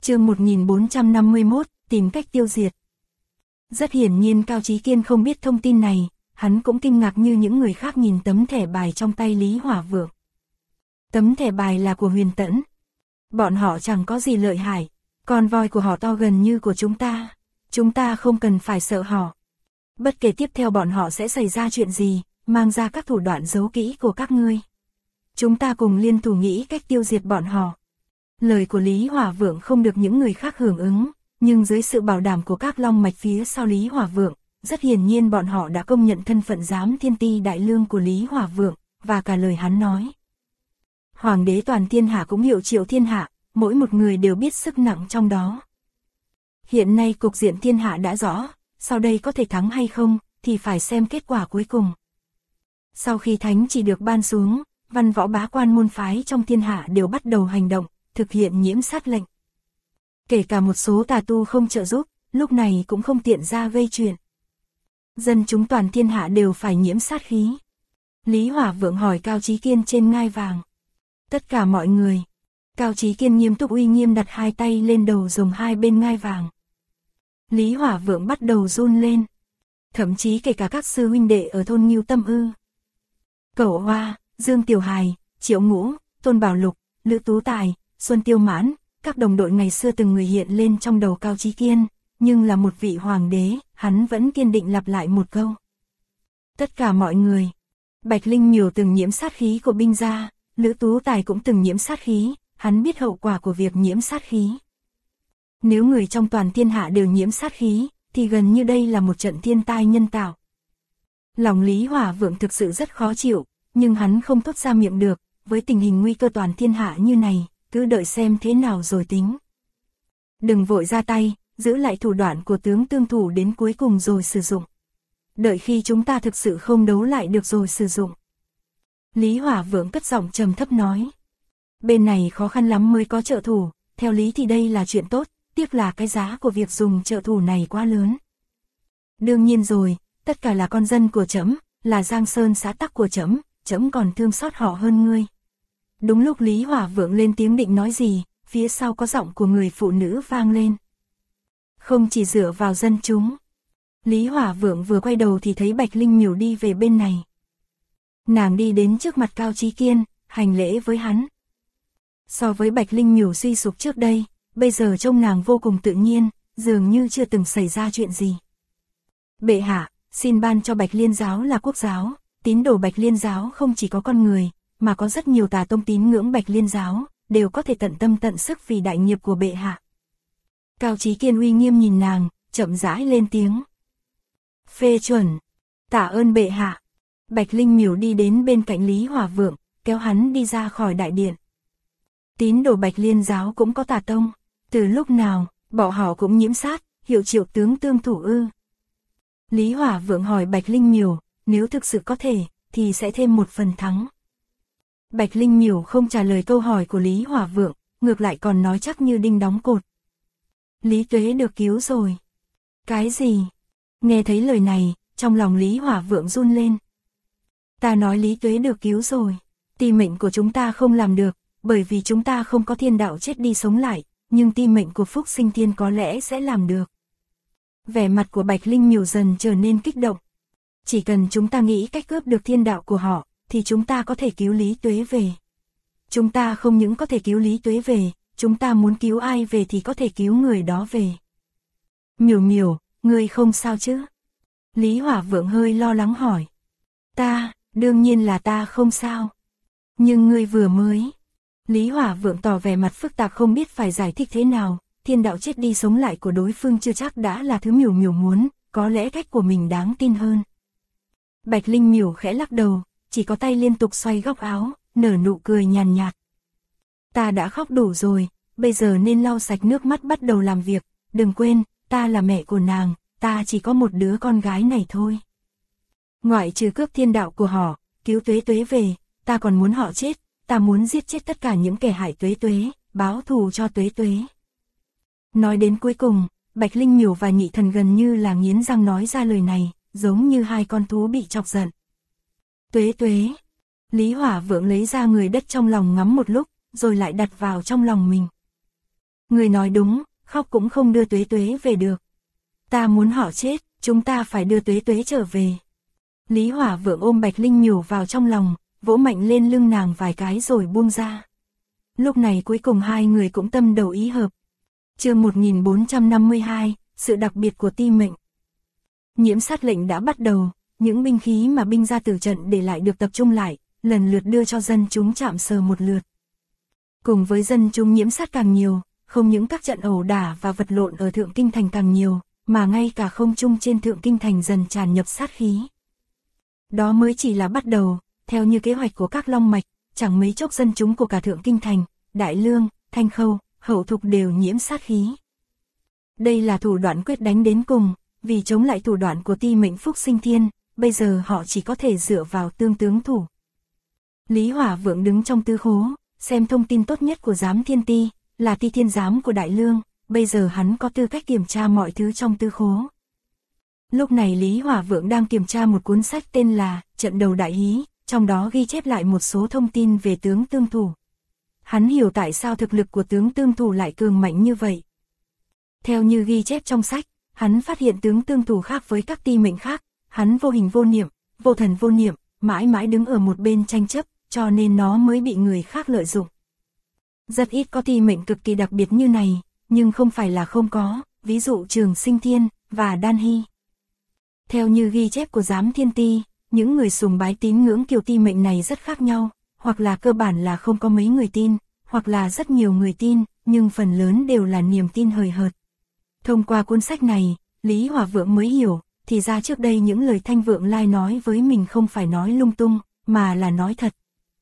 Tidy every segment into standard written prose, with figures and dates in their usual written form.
Chương 1451, tìm cách tiêu diệt. Rất hiển nhiên Cao Chí Kiên không biết thông tin này, hắn cũng kinh ngạc như những người khác nhìn tấm thẻ bài trong tay Lý Hỏa Vượng. Tấm thẻ bài là của Huyền Tẫn. Bọn họ chẳng có gì lợi hại, con voi của họ to gần như của chúng ta không cần phải sợ họ. Bất kể tiếp theo bọn họ sẽ xảy ra chuyện gì, mang ra các thủ đoạn giấu kỹ của các ngươi. Chúng ta cùng liên thủ nghĩ cách tiêu diệt bọn họ. Lời của Lý Hỏa Vượng không được những người khác hưởng ứng, nhưng dưới sự bảo đảm của các long mạch phía sau Lý Hỏa Vượng, rất hiển nhiên bọn họ đã công nhận thân phận giám thiên ti đại lương của Lý Hỏa Vượng, và cả lời hắn nói. Hoàng đế toàn thiên hạ cũng hiệu triệu thiên hạ, mỗi một người đều biết sức nặng trong đó. Hiện nay cục diện thiên hạ đã rõ, sau đây có thể thắng hay không, thì phải xem kết quả cuối cùng. Sau khi thánh chỉ được ban xuống, văn võ bá quan môn phái trong thiên hạ đều bắt đầu hành động, thực hiện nhiễm sát lệnh. Kể cả một số tà tu không trợ giúp, lúc này cũng không tiện ra gây chuyện. Dân chúng toàn thiên hạ đều phải nhiễm sát khí. Lý Hỏa Vượng hỏi Cao Chí Kiên trên ngai vàng. Tất cả mọi người. Cao Chí Kiên nghiêm túc uy nghiêm đặt hai tay lên đầu rồng hai bên ngai vàng. Lý Hỏa Vượng bắt đầu run lên. Thậm chí kể cả các sư huynh đệ ở thôn Ngưu Tâm Ư, Cẩu Hoa, Dương Tiểu Hài, Triệu Ngũ, Tôn Bảo Lục, Lữ Tú Tài, Xuân Tiêu Mãn, các đồng đội ngày xưa từng người hiện lên trong đầu Cao Chí Kiên, nhưng là một vị hoàng đế, hắn vẫn kiên định lặp lại một câu. Tất cả mọi người. Bạch Linh Miểu từng nhiễm sát khí của binh gia, Lữ Tú Tài cũng từng nhiễm sát khí, hắn biết hậu quả của việc nhiễm sát khí. Nếu người trong toàn thiên hạ đều nhiễm sát khí, thì gần như đây là một trận thiên tai nhân tạo. Lòng Lý Hỏa Vượng thực sự rất khó chịu, nhưng hắn không thốt ra miệng được, với tình hình nguy cơ toàn thiên hạ như này, cứ đợi xem thế nào rồi tính. Đừng vội ra tay, giữ lại thủ đoạn của tướng tương thủ đến cuối cùng rồi sử dụng. Đợi khi chúng ta thực sự không đấu lại được rồi sử dụng. Lý Hỏa Vượng cất giọng trầm thấp nói. Bên này khó khăn lắm mới có trợ thủ, theo lý thì đây là chuyện tốt, tiếc là cái giá của việc dùng trợ thủ này quá lớn. Đương nhiên rồi, tất cả là con dân của trẫm, là Giang Sơn xã tắc của trẫm, trẫm còn thương xót họ hơn ngươi. Đúng lúc Lý Hỏa Vượng lên tiếng định nói gì, phía sau có giọng của người phụ nữ vang lên. Không chỉ dựa vào dân chúng. Lý Hỏa Vượng vừa quay đầu thì thấy Bạch Linh Miểu đi về bên này. Nàng đi đến trước mặt Cao Chí Kiên, hành lễ với hắn. So với Bạch Linh Miểu suy sụp trước đây, bây giờ trông nàng vô cùng tự nhiên, dường như chưa từng xảy ra chuyện gì. Bệ hạ, xin ban cho Bạch Liên giáo là quốc giáo, tín đồ Bạch Liên giáo không chỉ có con người, mà có rất nhiều tà tông tín ngưỡng Bạch Liên giáo, đều có thể tận tâm tận sức vì đại nghiệp của bệ hạ. Cao Chí Kiên uy nghiêm nhìn nàng, chậm rãi lên tiếng. Phê chuẩn. Tạ ơn bệ hạ. Bạch Linh Miểu đi đến bên cạnh Lý Hỏa Vượng, kéo hắn đi ra khỏi đại điện. Tín đồ Bạch Liên giáo cũng có tà tông. Từ lúc nào, bọn họ cũng nhiễm sát, hiệu triệu tướng tương thủ ư? Lý Hỏa Vượng hỏi Bạch Linh Miểu, nếu thực sự có thể, thì sẽ thêm một phần thắng. Bạch Linh Miểu không trả lời câu hỏi của Lý Hỏa Vượng, ngược lại còn nói chắc như đinh đóng cột. Lý Tuế được cứu rồi. Cái gì? Nghe thấy lời này, trong lòng Lý Hỏa Vượng run lên. Ta nói Lý Tuế được cứu rồi. Ti mệnh của chúng ta không làm được, bởi vì chúng ta không có thiên đạo chết đi sống lại, nhưng ti mệnh của Phúc Sinh Thiên có lẽ sẽ làm được. Vẻ mặt của Bạch Linh Miểu dần trở nên kích động. Chỉ cần chúng ta nghĩ cách cướp được thiên đạo của họ, thì chúng ta có thể cứu Lý Tuế về. Chúng ta không những có thể cứu Lý Tuế về, chúng ta muốn cứu ai về thì có thể cứu người đó về. Miểu Miểu, ngươi không sao chứ? Lý Hỏa Vượng hơi lo lắng hỏi. Ta, đương nhiên là ta không sao. Nhưng ngươi vừa mới... Lý Hỏa Vượng tỏ vẻ mặt phức tạp không biết phải giải thích thế nào, thiên đạo chết đi sống lại của đối phương chưa chắc đã là thứ Miểu Miểu muốn, có lẽ cách của mình đáng tin hơn. Bạch Linh Miểu khẽ lắc đầu, chỉ có tay liên tục xoay góc áo, nở nụ cười nhàn nhạt. Ta đã khóc đủ rồi, bây giờ nên lau sạch nước mắt bắt đầu làm việc, đừng quên, ta là mẹ của nàng, ta chỉ có một đứa con gái này thôi. Ngoại trừ cướp thiên đạo của họ, cứu Tuế Tuế về, ta còn muốn họ chết, ta muốn giết chết tất cả những kẻ hại Tuế Tuế, báo thù cho Tuế Tuế. Nói đến cuối cùng, Bạch Linh Miểu và Nhị Thần gần như là nghiến răng nói ra lời này, giống như hai con thú bị chọc giận. Tuế Tuế. Lý Hỏa Vượng lấy ra người đất trong lòng ngắm một lúc, rồi lại đặt vào trong lòng mình. Người nói đúng, khóc cũng không đưa Tuế Tuế về được. Ta muốn họ chết, chúng ta phải đưa Tuế Tuế trở về. Lý Hỏa Vượng ôm Bạch Linh nhổ vào trong lòng, vỗ mạnh lên lưng nàng vài cái rồi buông ra. Lúc này cuối cùng hai người cũng tâm đầu ý hợp. Chương 1452, sự đặc biệt của ti mệnh. Nhiễm sát lệnh đã bắt đầu, những binh khí mà binh gia tử trận để lại được tập trung lại, lần lượt đưa cho dân chúng chạm sờ một lượt. Cùng với dân chúng nhiễm sát càng nhiều, không những các trận ẩu đả và vật lộn ở Thượng Kinh Thành càng nhiều, mà ngay cả không trung trên Thượng Kinh Thành dần tràn nhập sát khí. Đó mới chỉ là bắt đầu, theo như kế hoạch của các long mạch, chẳng mấy chốc dân chúng của cả Thượng Kinh Thành, Đại Lương, Thanh Khâu, Hậu Thục đều nhiễm sát khí. Đây là thủ đoạn quyết đánh đến cùng, vì chống lại thủ đoạn của ti mệnh Phúc Sinh Thiên, bây giờ họ chỉ có thể dựa vào tương tướng thủ. Lý Hỏa Vượng đứng trong tư khố, xem thông tin tốt nhất của giám thiên ti, là ti thiên giám của Đại Lương, bây giờ hắn có tư cách kiểm tra mọi thứ trong tư khố. Lúc này Lý Hỏa Vượng đang kiểm tra một cuốn sách tên là Trận Đầu Đại Hí, trong đó ghi chép lại một số thông tin về tướng tương thủ. Hắn hiểu tại sao thực lực của tướng tương thủ lại cường mạnh như vậy. Theo như ghi chép trong sách, hắn phát hiện tướng tương thủ khác với các ti mệnh khác, hắn vô hình vô niệm, vô thần vô niệm, mãi mãi đứng ở một bên tranh chấp, cho nên nó mới bị người khác lợi dụng. Rất ít có ti mệnh cực kỳ đặc biệt như này, nhưng không phải là không có, ví dụ Trường Sinh Thiên và Đan Hy. Theo như ghi chép của giám thiên ti, những người sùng bái tín ngưỡng kiểu ti mệnh này rất khác nhau, hoặc là cơ bản là không có mấy người tin, hoặc là rất nhiều người tin, nhưng phần lớn đều là niềm tin hời hợt. Thông qua cuốn sách này, Lý Hỏa Vượng mới hiểu, thì ra trước đây những lời Thanh Vượng Lai nói với mình không phải nói lung tung, mà là nói thật.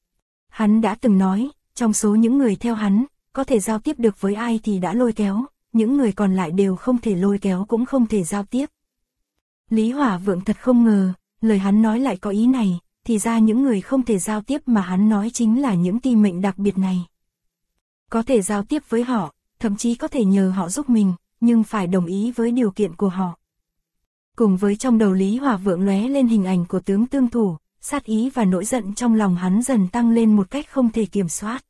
Hắn đã từng nói, trong số những người theo hắn, có thể giao tiếp được với ai thì đã lôi kéo, những người còn lại đều không thể lôi kéo cũng không thể giao tiếp. Lý Hỏa Vượng thật không ngờ, lời hắn nói lại có ý này, thì ra những người không thể giao tiếp mà hắn nói chính là những ti mệnh đặc biệt này. Có thể giao tiếp với họ, thậm chí có thể nhờ họ giúp mình, nhưng phải đồng ý với điều kiện của họ. Cùng với trong đầu Lý Hỏa Vượng lóe lên hình ảnh của tướng tương thủ, sát ý và nỗi giận trong lòng hắn dần tăng lên một cách không thể kiểm soát.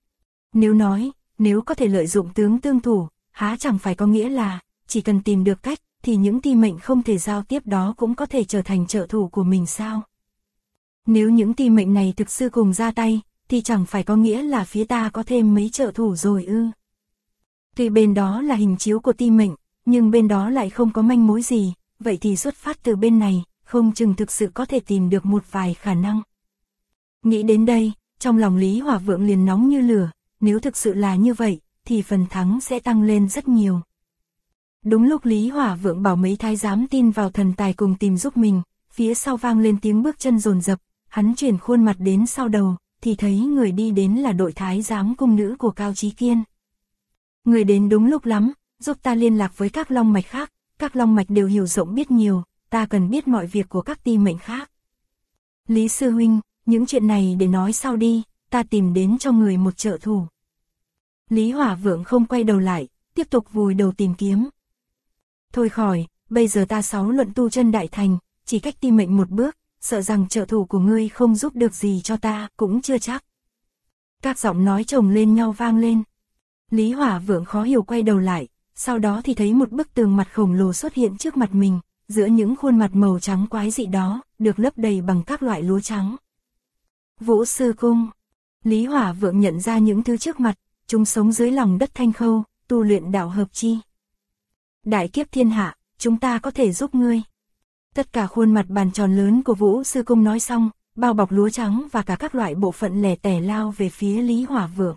Nếu có thể lợi dụng tướng tương thủ, há chẳng phải có nghĩa là, chỉ cần tìm được cách, thì những ti mệnh không thể giao tiếp đó cũng có thể trở thành trợ thủ của mình sao? Nếu những ti mệnh này thực sự cùng ra tay, thì chẳng phải có nghĩa là phía ta có thêm mấy trợ thủ rồi ư? Tuy bên đó là hình chiếu của ti mệnh, nhưng bên đó lại không có manh mối gì, vậy thì xuất phát từ bên này, không chừng thực sự có thể tìm được một vài khả năng. Nghĩ đến đây, trong lòng Lý Hỏa Vượng liền nóng như lửa, nếu thực sự là như vậy, thì phần thắng sẽ tăng lên rất nhiều. Đúng lúc Lý Hỏa Vượng bảo mấy thái giám tin vào thần tài cùng tìm giúp mình, phía sau vang lên tiếng bước chân dồn dập, hắn chuyển khuôn mặt đến sau đầu, thì thấy người đi đến là đội thái giám cung nữ của Cao Chí Kiên. Người đến đúng lúc lắm, giúp ta liên lạc với các long mạch khác, các long mạch đều hiểu rộng biết nhiều, ta cần biết mọi việc của các ti mệnh khác. Lý sư huynh, những chuyện này để nói sau đi, ta tìm đến cho người một trợ thủ. Lý Hỏa Vượng không quay đầu lại, tiếp tục vùi đầu tìm kiếm. Thôi khỏi, bây giờ ta 6 luận tu chân đại thành, chỉ cách ti mệnh một bước, sợ rằng trợ thủ của ngươi không giúp được gì cho ta, cũng chưa chắc. Các giọng nói chồng lên nhau vang lên. Lý Hỏa Vượng khó hiểu quay đầu lại, sau đó thì thấy một bức tường mặt khổng lồ xuất hiện trước mặt mình, giữa những khuôn mặt màu trắng quái dị đó, được lấp đầy bằng các loại lúa trắng. Vũ Sư Cung. Lý Hỏa Vượng nhận ra những thứ trước mặt, chúng sống dưới lòng đất Thanh Khâu, tu luyện đạo hợp chi. Đại kiếp thiên hạ, chúng ta có thể giúp ngươi. Tất cả khuôn mặt bàn tròn lớn của Vũ Sư Cung nói xong, bao bọc lúa trắng và cả các loại bộ phận lẻ tẻ lao về phía Lý Hỏa Vượng.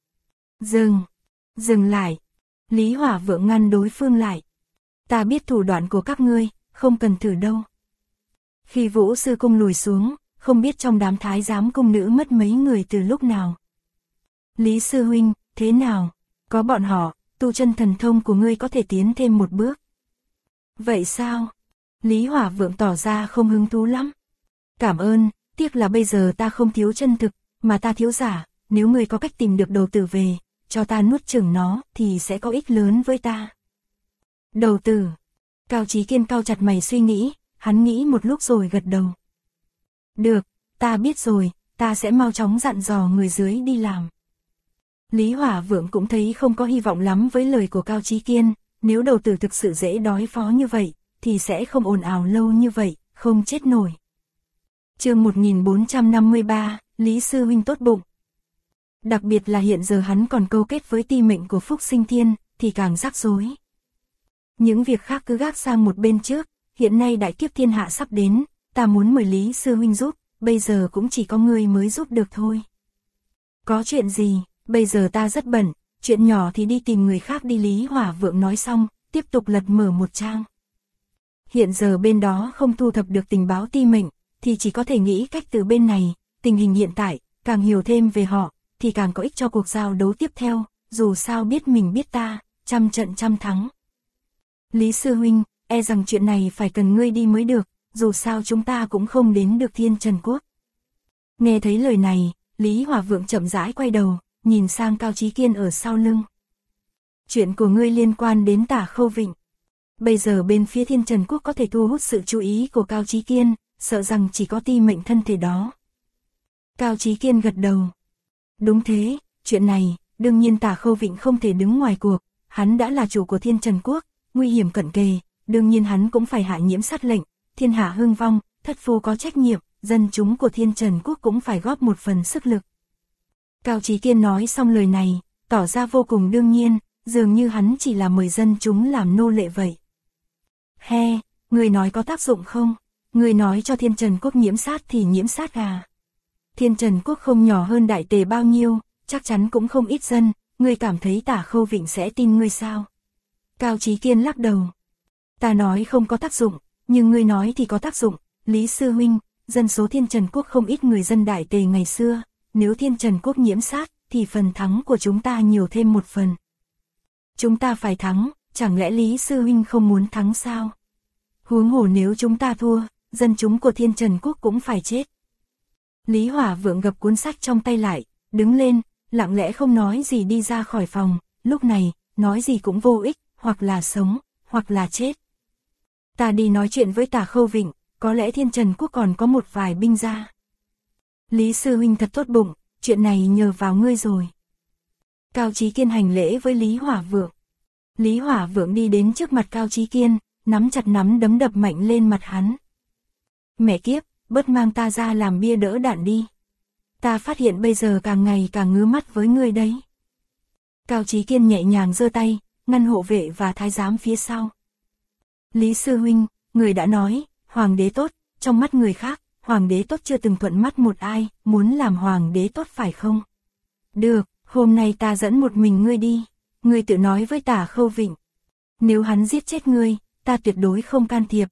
Dừng lại. Lý Hỏa Vượng ngăn đối phương lại. Ta biết thủ đoạn của các ngươi, không cần thử đâu. Khi Vũ Sư Cung lùi xuống, không biết trong đám thái giám cung nữ mất mấy người từ lúc nào. Lý sư huynh, thế nào? Có bọn họ, tu chân thần thông của ngươi có thể tiến thêm một bước. Vậy sao? Lý Hỏa Vượng tỏ ra không hứng thú lắm. Cảm ơn, tiếc là bây giờ ta không thiếu chân thực, mà ta thiếu giả, nếu ngươi có cách tìm được đầu tử về, cho ta nuốt chửng nó, thì sẽ có ích lớn với ta. Đầu tử. Cao Chí Kiên cau chặt mày suy nghĩ, hắn nghĩ một lúc rồi gật đầu. Được, ta biết rồi, ta sẽ mau chóng dặn dò người dưới đi làm. Lý Hỏa Vượng cũng thấy không có hy vọng lắm với lời của Cao Chí Kiên, nếu đầu tử thực sự dễ đối phó như vậy, thì sẽ không ồn ào lâu như vậy, không chết nổi. Chương 1453, Lý Sư Huynh tốt bụng. Đặc biệt là hiện giờ hắn còn câu kết với ti mệnh của Phúc Sinh Thiên, thì càng rắc rối. Những việc khác cứ gác sang một bên trước, hiện nay đại kiếp thiên hạ sắp đến, ta muốn mời Lý Sư Huynh giúp, bây giờ cũng chỉ có ngươi mới giúp được thôi. Có chuyện gì, bây giờ ta rất bận, chuyện nhỏ thì đi tìm người khác đi. Lý Hỏa Vượng nói xong, tiếp tục lật mở một trang. Hiện giờ bên đó không thu thập được tình báo ti mệnh, thì chỉ có thể nghĩ cách từ bên này, tình hình hiện tại, càng hiểu thêm về họ, thì càng có ích cho cuộc giao đấu tiếp theo, dù sao biết mình biết ta, trăm trận trăm thắng. Lý Sư Huynh, e rằng chuyện này phải cần ngươi đi mới được, dù sao chúng ta cũng không đến được Thiên Trần Quốc. Nghe thấy lời này, Lý Hỏa Vượng chậm rãi quay đầu, nhìn sang Cao Chí Kiên ở sau lưng. Chuyện của ngươi liên quan đến Tả Khâu Vịnh. Bây giờ bên phía Thiên Trần Quốc có thể thu hút sự chú ý của Cao Chí Kiên, sợ rằng chỉ có ti mệnh thân thể đó. Cao Chí Kiên gật đầu. Đúng thế, chuyện này, đương nhiên Tả Khâu Vịnh không thể đứng ngoài cuộc, hắn đã là chủ của Thiên Trần Quốc, nguy hiểm cận kề, đương nhiên hắn cũng phải hạ nhiễm sát lệnh, thiên hạ hưng vong, thất phu có trách nhiệm, dân chúng của Thiên Trần Quốc cũng phải góp một phần sức lực. Cao Chí Kiên nói xong lời này, tỏ ra vô cùng đương nhiên, dường như hắn chỉ là mời dân chúng làm nô lệ vậy. He, người nói có tác dụng không? Người nói cho Thiên Trần Quốc nhiễm sát thì nhiễm sát à? Thiên Trần Quốc không nhỏ hơn Đại Tề bao nhiêu, chắc chắn cũng không ít dân, ngươi cảm thấy Tả Khâu Vịnh sẽ tin ngươi sao? Cao Chí Kiên lắc đầu. Ta nói không có tác dụng, nhưng ngươi nói thì có tác dụng. Lý Sư Huynh, dân số Thiên Trần Quốc không ít người dân Đại Tề ngày xưa, nếu Thiên Trần Quốc nhiễm sát, thì phần thắng của chúng ta nhiều thêm một phần. Chúng ta phải thắng, chẳng lẽ Lý Sư Huynh không muốn thắng sao? Huống hồ nếu chúng ta thua, dân chúng của Thiên Trần Quốc cũng phải chết. Lý Hỏa Vượng gập cuốn sách trong tay lại, đứng lên, lặng lẽ không nói gì đi ra khỏi phòng, lúc này, nói gì cũng vô ích, hoặc là sống, hoặc là chết. Ta đi nói chuyện với Tả Khâu Vịnh, có lẽ Thiên Trần Quốc còn có một vài binh ra. Lý Sư Huynh thật tốt bụng, chuyện này nhờ vào ngươi rồi. Cao Chí Kiên hành lễ với Lý Hỏa Vượng. Lý Hỏa Vượng đi đến trước mặt Cao Chí Kiên, nắm chặt nắm đấm đập mạnh lên mặt hắn. Mẹ kiếp, bớt mang ta ra làm bia đỡ đạn đi. Ta phát hiện bây giờ càng ngày càng ngứa mắt với ngươi đấy. Cao Chí Kiên nhẹ nhàng giơ tay, ngăn hộ vệ và thái giám phía sau. Lý Sư Huynh, người đã nói, hoàng đế tốt, trong mắt người khác, hoàng đế tốt chưa từng thuận mắt một ai, muốn làm hoàng đế tốt phải không? Được, hôm nay ta dẫn một mình ngươi đi, ngươi tự nói với Tả Khâu Vịnh. Nếu hắn giết chết ngươi, ta tuyệt đối không can thiệp.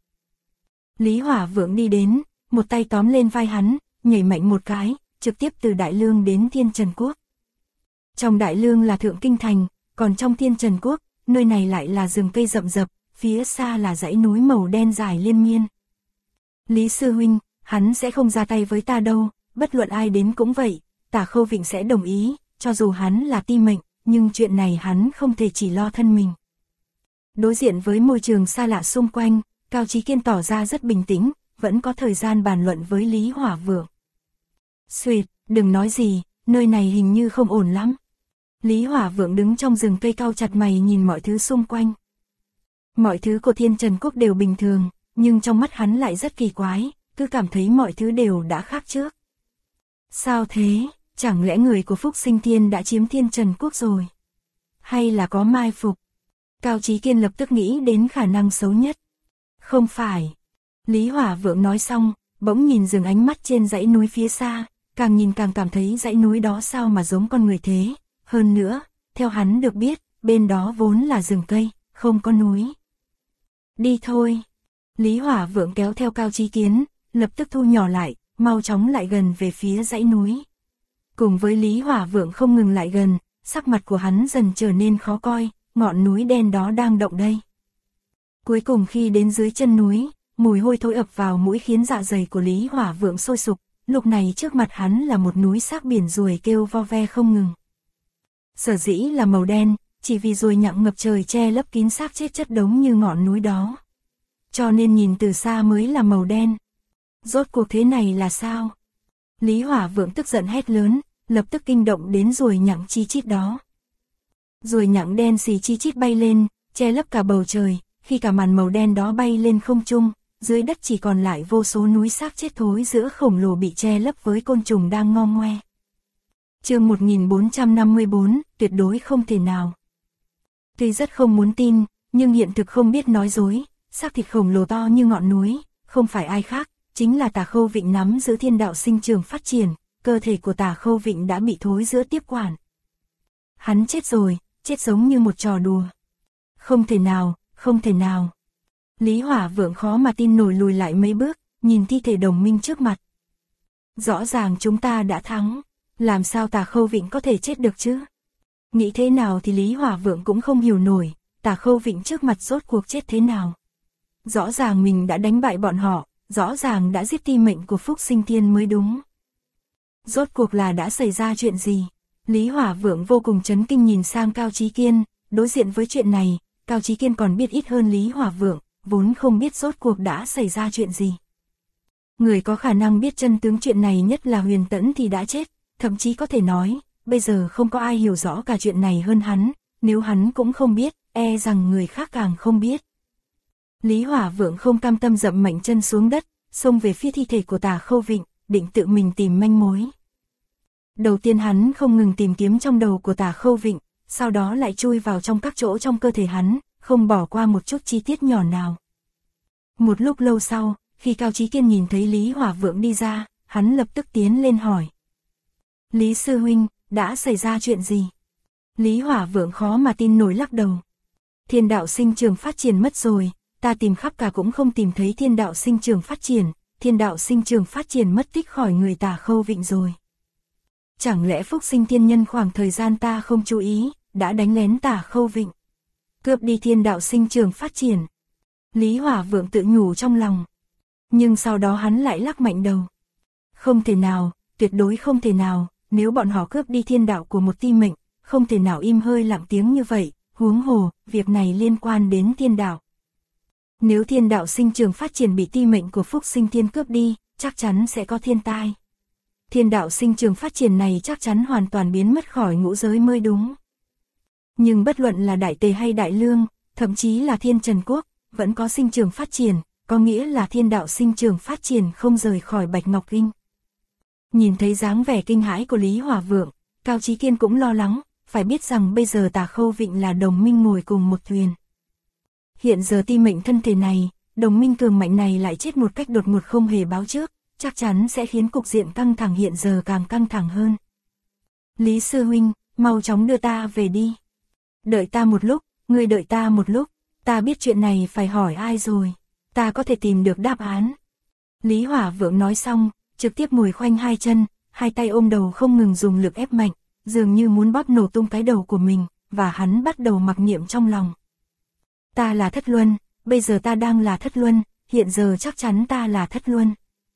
Lý Hỏa Vượng đi đến, một tay tóm lên vai hắn, nhảy mạnh một cái, trực tiếp từ Đại Lương đến Thiên Trần Quốc. Trong Đại Lương là Thượng Kinh Thành, còn trong Thiên Trần Quốc, nơi này lại là rừng cây rậm rập, phía xa là dãy núi màu đen dài liên miên. Lý Sư Huynh, hắn sẽ không ra tay với ta đâu, bất luận ai đến cũng vậy, Tả Khâu Vịnh sẽ đồng ý, cho dù hắn là ti mệnh, nhưng chuyện này hắn không thể chỉ lo thân mình. Đối diện với môi trường xa lạ xung quanh, Cao Chí Kiên tỏ ra rất bình tĩnh, vẫn có thời gian bàn luận với Lý Hỏa Vượng. Xuyệt, đừng nói gì, nơi này hình như không ổn lắm. Lý Hỏa Vượng đứng trong rừng cây cau chặt mày nhìn mọi thứ xung quanh. Mọi thứ của Thiên Trần Quốc đều bình thường, nhưng trong mắt hắn lại rất kỳ quái, cứ cảm thấy mọi thứ đều đã khác trước. Sao thế, chẳng lẽ người của Phúc Sinh Thiên đã chiếm Thiên Trần Quốc rồi? Hay là có mai phục? Cao Chí Kiên lập tức nghĩ đến khả năng xấu nhất. Không phải. Lý Hỏa Vượng nói xong, bỗng nhìn dừng ánh mắt trên dãy núi phía xa, càng nhìn càng cảm thấy dãy núi đó sao mà giống con người thế. Hơn nữa, theo hắn được biết, bên đó vốn là rừng cây, không có núi. Đi thôi. Lý Hỏa Vượng kéo theo Cao Chí Kiên, lập tức thu nhỏ lại, mau chóng lại gần về phía dãy núi. Cùng với Lý Hỏa Vượng không ngừng lại gần, sắc mặt của hắn dần trở nên khó coi, ngọn núi đen đó đang động đây. Cuối cùng khi đến dưới chân núi, mùi hôi thối ập vào mũi khiến dạ dày của Lý Hỏa Vượng sôi sục, lúc này trước mặt hắn là một núi xác biển ruồi kêu vo ve không ngừng. Sở dĩ là màu đen, chỉ vì ruồi nhặng ngập trời che lấp kín xác chết chất đống như ngọn núi đó. Cho nên nhìn từ xa mới là màu đen. Rốt cuộc thế này là sao? Lý Hỏa Vượng tức giận hét lớn, lập tức kinh động đến ruồi nhặng chi chít đó. Ruồi nhặng đen xì chi chít bay lên, che lấp cả bầu trời, khi cả màn màu đen đó bay lên không trung, dưới đất chỉ còn lại vô số núi xác chết thối giữa khổng lồ bị che lấp với côn trùng đang ngo ngoe. Chương 1454, tuyệt đối không thể nào. Tuy rất không muốn tin, nhưng hiện thực không biết nói dối, xác thịt khổng lồ to như ngọn núi, không phải ai khác, chính là Tả Khâu Vịnh nắm giữ thiên đạo sinh trường phát triển, cơ thể của Tả Khâu Vịnh đã bị thối giữa tiếp quản. Hắn chết rồi, chết giống như một trò đùa. Không thể nào, không thể nào. Lý Hỏa Vượng khó mà tin nổi lùi lại mấy bước, nhìn thi thể đồng minh trước mặt. Rõ ràng chúng ta đã thắng, làm sao Tả Khâu Vịnh có thể chết được chứ? Nghĩ thế nào thì Lý Hỏa Vượng cũng không hiểu nổi, Tả Khâu Vịnh trước mặt rốt cuộc chết thế nào. Rõ ràng mình đã đánh bại bọn họ, rõ ràng đã giết ti mệnh của Phúc Sinh Thiên mới đúng. Rốt cuộc là đã xảy ra chuyện gì? Lý Hỏa Vượng vô cùng chấn kinh nhìn sang Cao Chí Kiên, đối diện với chuyện này, Cao Chí Kiên còn biết ít hơn Lý Hỏa Vượng, vốn không biết rốt cuộc đã xảy ra chuyện gì. Người có khả năng biết chân tướng chuyện này nhất là Huyền Tẫn thì đã chết, thậm chí có thể nói, bây giờ không có ai hiểu rõ cả chuyện này hơn hắn, nếu hắn cũng không biết, e rằng người khác càng không biết. Lý Hỏa Vượng không cam tâm dậm mạnh chân xuống đất, xông về phía thi thể của Tả Khâu Vịnh, định tự mình tìm manh mối. Đầu tiên hắn không ngừng tìm kiếm trong đầu của Tả Khâu Vịnh, sau đó lại chui vào trong các chỗ trong cơ thể hắn, không bỏ qua một chút chi tiết nhỏ nào. Một lúc lâu sau, khi Cao Chí Kiên nhìn thấy Lý Hỏa Vượng đi ra, hắn lập tức tiến lên hỏi. Lý sư huynh, đã xảy ra chuyện gì? Lý Hỏa Vượng khó mà tin nổi lắc đầu. Thiên đạo sinh trường phát triển mất rồi, ta tìm khắp cả cũng không tìm thấy thiên đạo sinh trường phát triển, thiên đạo sinh trường phát triển mất tích khỏi người Tả Khâu Vịnh rồi. Chẳng lẽ Phúc Sinh Thiên nhân khoảng thời gian ta không chú ý, đã đánh lén Tả Khâu Vịnh, cướp đi thiên đạo sinh trường phát triển. Lý Hỏa Vượng tự nhủ trong lòng. Nhưng sau đó hắn lại lắc mạnh đầu. Không thể nào, tuyệt đối không thể nào, nếu bọn họ cướp đi thiên đạo của một ti mệnh, không thể nào im hơi lặng tiếng như vậy, huống hồ, việc này liên quan đến thiên đạo. Nếu thiên đạo sinh trường phát triển bị ti mệnh của Phúc Sinh Thiên cướp đi, chắc chắn sẽ có thiên tai. Thiên đạo sinh trường phát triển này chắc chắn hoàn toàn biến mất khỏi ngũ giới mới đúng. Nhưng bất luận là Đại Tề hay Đại Lương, thậm chí là Thiên Trần Quốc, vẫn có sinh trường phát triển, có nghĩa là thiên đạo sinh trường phát triển không rời khỏi Bạch Ngọc Kinh. Nhìn thấy dáng vẻ kinh hãi của Lý Hỏa Vượng, Cao Chí Kiên cũng lo lắng, phải biết rằng bây giờ Tả Khâu Vịnh là đồng minh ngồi cùng một thuyền. Hiện giờ ti mệnh thân thể này, đồng minh cường mạnh này lại chết một cách đột ngột không hề báo trước, chắc chắn sẽ khiến cục diện căng thẳng hiện giờ càng căng thẳng hơn. Lý sư huynh, mau chóng đưa ta về đi. Đợi ta một lúc, ngươi đợi ta một lúc, ta biết chuyện này phải hỏi ai rồi, ta có thể tìm được đáp án. Lý Hỏa Vượng nói xong, trực tiếp ngồi khoanh hai chân, hai tay ôm đầu không ngừng dùng lực ép mạnh, dường như muốn bóp nổ tung cái đầu của mình, và hắn bắt đầu mặc niệm trong lòng. Ta là Thất Luân, bây giờ ta đang là Thất Luân, hiện giờ chắc chắn ta là Thất Luân.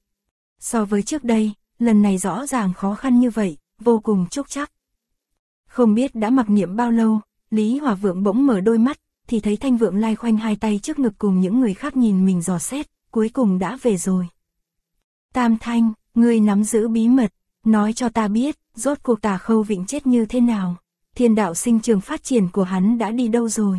So với trước đây, lần này rõ ràng khó khăn như vậy, vô cùng trúc trắc. Không biết đã mặc niệm bao lâu, Lý Hỏa Vượng bỗng mở đôi mắt, thì thấy Thanh Vượng Lai khoanh hai tay trước ngực cùng những người khác nhìn mình dò xét, cuối cùng đã về rồi. Tam Thanh, ngươi nắm giữ bí mật, nói cho ta biết, rốt cuộc Tả Khâu Vịnh chết như thế nào, thiên đạo sinh trường phát triển của hắn đã đi đâu rồi.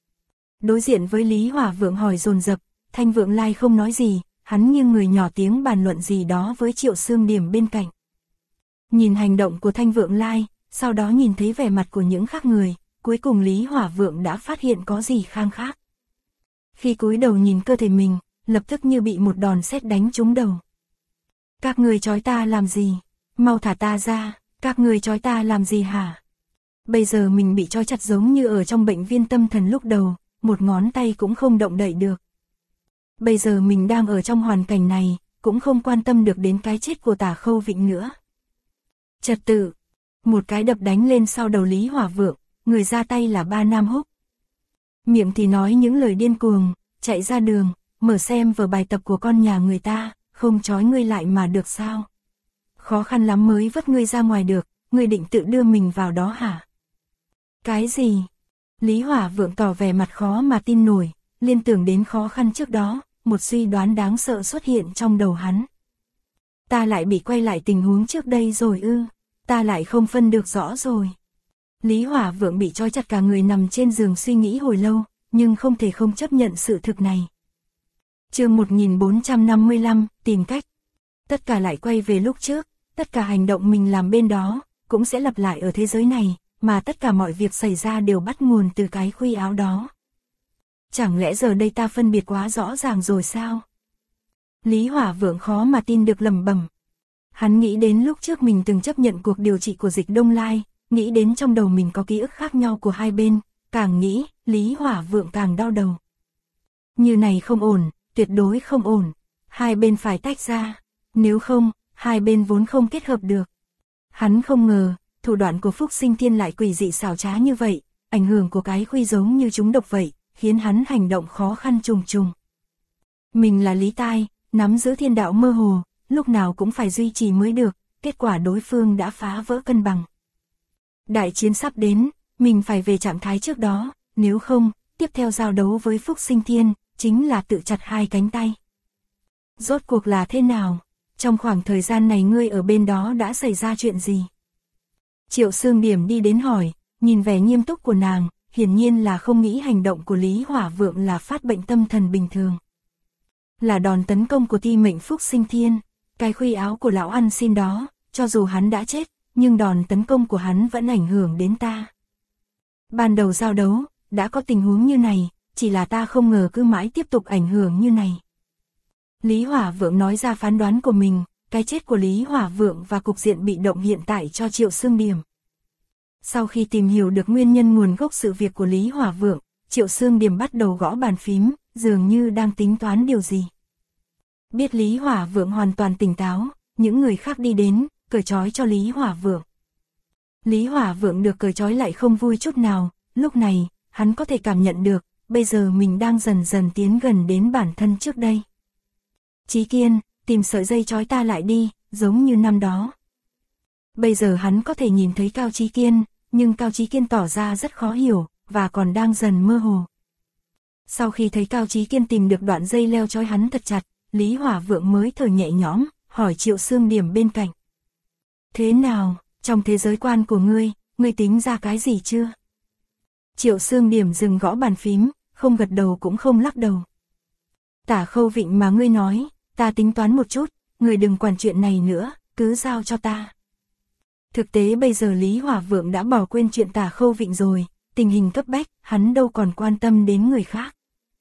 Đối diện với Lý Hỏa Vượng hỏi dồn dập, Thanh Vượng Lai không nói gì, hắn như người nhỏ tiếng bàn luận gì đó với Triệu Xương Điểm bên cạnh. Nhìn hành động của Thanh Vượng Lai, sau đó nhìn thấy vẻ mặt của những khác người, cuối cùng Lý Hỏa Vượng đã phát hiện có gì khang khác. Khi cúi đầu nhìn cơ thể mình, lập tức như bị một đòn sét đánh trúng đầu. Các người trói ta làm gì? Mau thả ta ra, các người trói ta làm gì hả? Bây giờ mình bị trói chặt giống như ở trong bệnh viện tâm thần lúc đầu, một ngón tay cũng không động đậy được. Bây giờ mình đang ở trong hoàn cảnh này, cũng không quan tâm được đến cái chết của Tả Khâu Vịnh nữa. Trật tự, một cái đập đánh lên sau đầu Lý Hỏa Vượng, người ra tay là Ba Nam Húc. Miệng thì nói những lời điên cuồng, chạy ra đường, mở xem vở bài tập của con nhà người ta, không trói ngươi lại mà được sao? Khó khăn lắm mới vớt ngươi ra ngoài được, ngươi định tự đưa mình vào đó hả? Cái gì? Lý Hỏa Vượng tỏ vẻ mặt khó mà tin nổi, liên tưởng đến khó khăn trước đó, một suy đoán đáng sợ xuất hiện trong đầu hắn. Ta lại bị quay lại tình huống trước đây rồi ư? ta lại không phân được rõ rồi. Lý Hỏa Vượng bị trói chặt cả người nằm trên giường suy nghĩ hồi lâu, nhưng không thể không chấp nhận sự thực này. Chương 1455, tìm cách. Tất cả lại quay về lúc trước, tất cả hành động mình làm bên đó, cũng sẽ lặp lại ở thế giới này, mà tất cả mọi việc xảy ra đều bắt nguồn từ cái khuy áo đó. Chẳng lẽ giờ đây ta phân biệt quá rõ ràng rồi sao? Lý Hỏa Vượng khó mà tin được lẩm bẩm. Hắn nghĩ đến lúc trước mình từng chấp nhận cuộc điều trị của Dịch Đông Lai, nghĩ đến trong đầu mình có ký ức khác nhau của hai bên, càng nghĩ, Lý Hỏa Vượng càng đau đầu. Như này không ổn, tuyệt đối không ổn. Hai bên phải tách ra, nếu không, hai bên vốn không kết hợp được. Hắn không ngờ, thủ đoạn của Phúc Sinh Thiên lại quỷ dị xảo trá như vậy, ảnh hưởng của cái khuy giống như chúng độc vậy, khiến hắn hành động khó khăn trùng trùng. Mình là Lý Tai, nắm giữ thiên đạo mơ hồ, lúc nào cũng phải duy trì mới được, kết quả đối phương đã phá vỡ cân bằng. Đại chiến sắp đến, mình phải về trạng thái trước đó, nếu không, tiếp theo giao đấu với Phúc Sinh Thiên, chính là tự chặt hai cánh tay. Rốt cuộc là thế nào? Trong khoảng thời gian này ngươi ở bên đó đã xảy ra chuyện gì? Triệu Sương Điểm đi đến hỏi, nhìn vẻ nghiêm túc của nàng, hiển nhiên là không nghĩ hành động của Lý Hỏa Vượng là phát bệnh tâm thần bình thường. Là đòn tấn công của thi mệnh Phúc Sinh Thiên, cái khuy áo của lão ăn xin đó, cho dù hắn đã chết, nhưng đòn tấn công của hắn vẫn ảnh hưởng đến ta. Ban đầu giao đấu, đã có tình huống như này, chỉ là ta không ngờ cứ mãi tiếp tục ảnh hưởng như này. Lý Hỏa Vượng nói ra phán đoán của mình, cái chết của Lý Hỏa Vượng và cục diện bị động hiện tại cho Triệu Sương Điểm. Sau khi tìm hiểu được nguyên nhân nguồn gốc sự việc của Lý Hỏa Vượng, Triệu Sương Điểm bắt đầu gõ bàn phím, dường như đang tính toán điều gì. Biết Lý Hỏa Vượng hoàn toàn tỉnh táo, những người khác đi đến, cởi trói cho Lý Hỏa Vượng. Lý Hỏa Vượng được cởi trói lại không vui chút nào, lúc này, hắn có thể cảm nhận được, bây giờ mình đang dần dần tiến gần đến bản thân trước đây. Chí Kiên, tìm sợi dây trói ta lại đi, giống như năm đó. Bây giờ hắn có thể nhìn thấy Cao Chí Kiên, nhưng Cao Chí Kiên tỏ ra rất khó hiểu, và còn đang dần mơ hồ. Sau khi thấy Cao Chí Kiên tìm được đoạn dây leo trói hắn thật chặt, Lý Hỏa Vượng mới thở nhẹ nhõm, hỏi Triệu Sương Điểm bên cạnh. Thế nào, trong thế giới quan của ngươi tính ra cái gì chưa? Triệu Sương Điểm dừng gõ bàn phím, không gật đầu cũng không lắc đầu. Tả Khâu Vịnh mà ngươi nói, ta tính toán một chút, ngươi đừng quản chuyện này nữa, cứ giao cho ta. Thực tế bây giờ Lý Hỏa Vượng đã bỏ quên chuyện Tả Khâu Vịnh rồi, tình hình cấp bách, hắn đâu còn quan tâm đến người khác.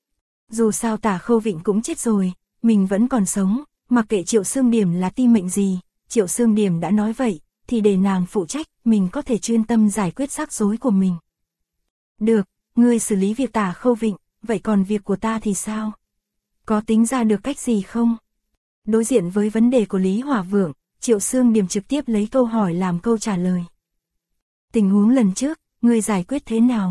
Dù sao Tả Khâu Vịnh cũng chết rồi, mình vẫn còn sống, mặc kệ Triệu Sương Điểm là ti mệnh gì, Triệu Sương Điểm đã nói vậy, thì để nàng phụ trách, mình có thể chuyên tâm giải quyết rắc rối của mình. Được, ngươi xử lý việc Tả Khâu Vịnh, vậy còn việc của ta thì sao? Có tính ra được cách gì không? Đối diện với vấn đề của Lý Hỏa Vượng, Triệu Sương Điểm trực tiếp lấy câu hỏi làm câu trả lời. Tình huống lần trước, ngươi giải quyết thế nào?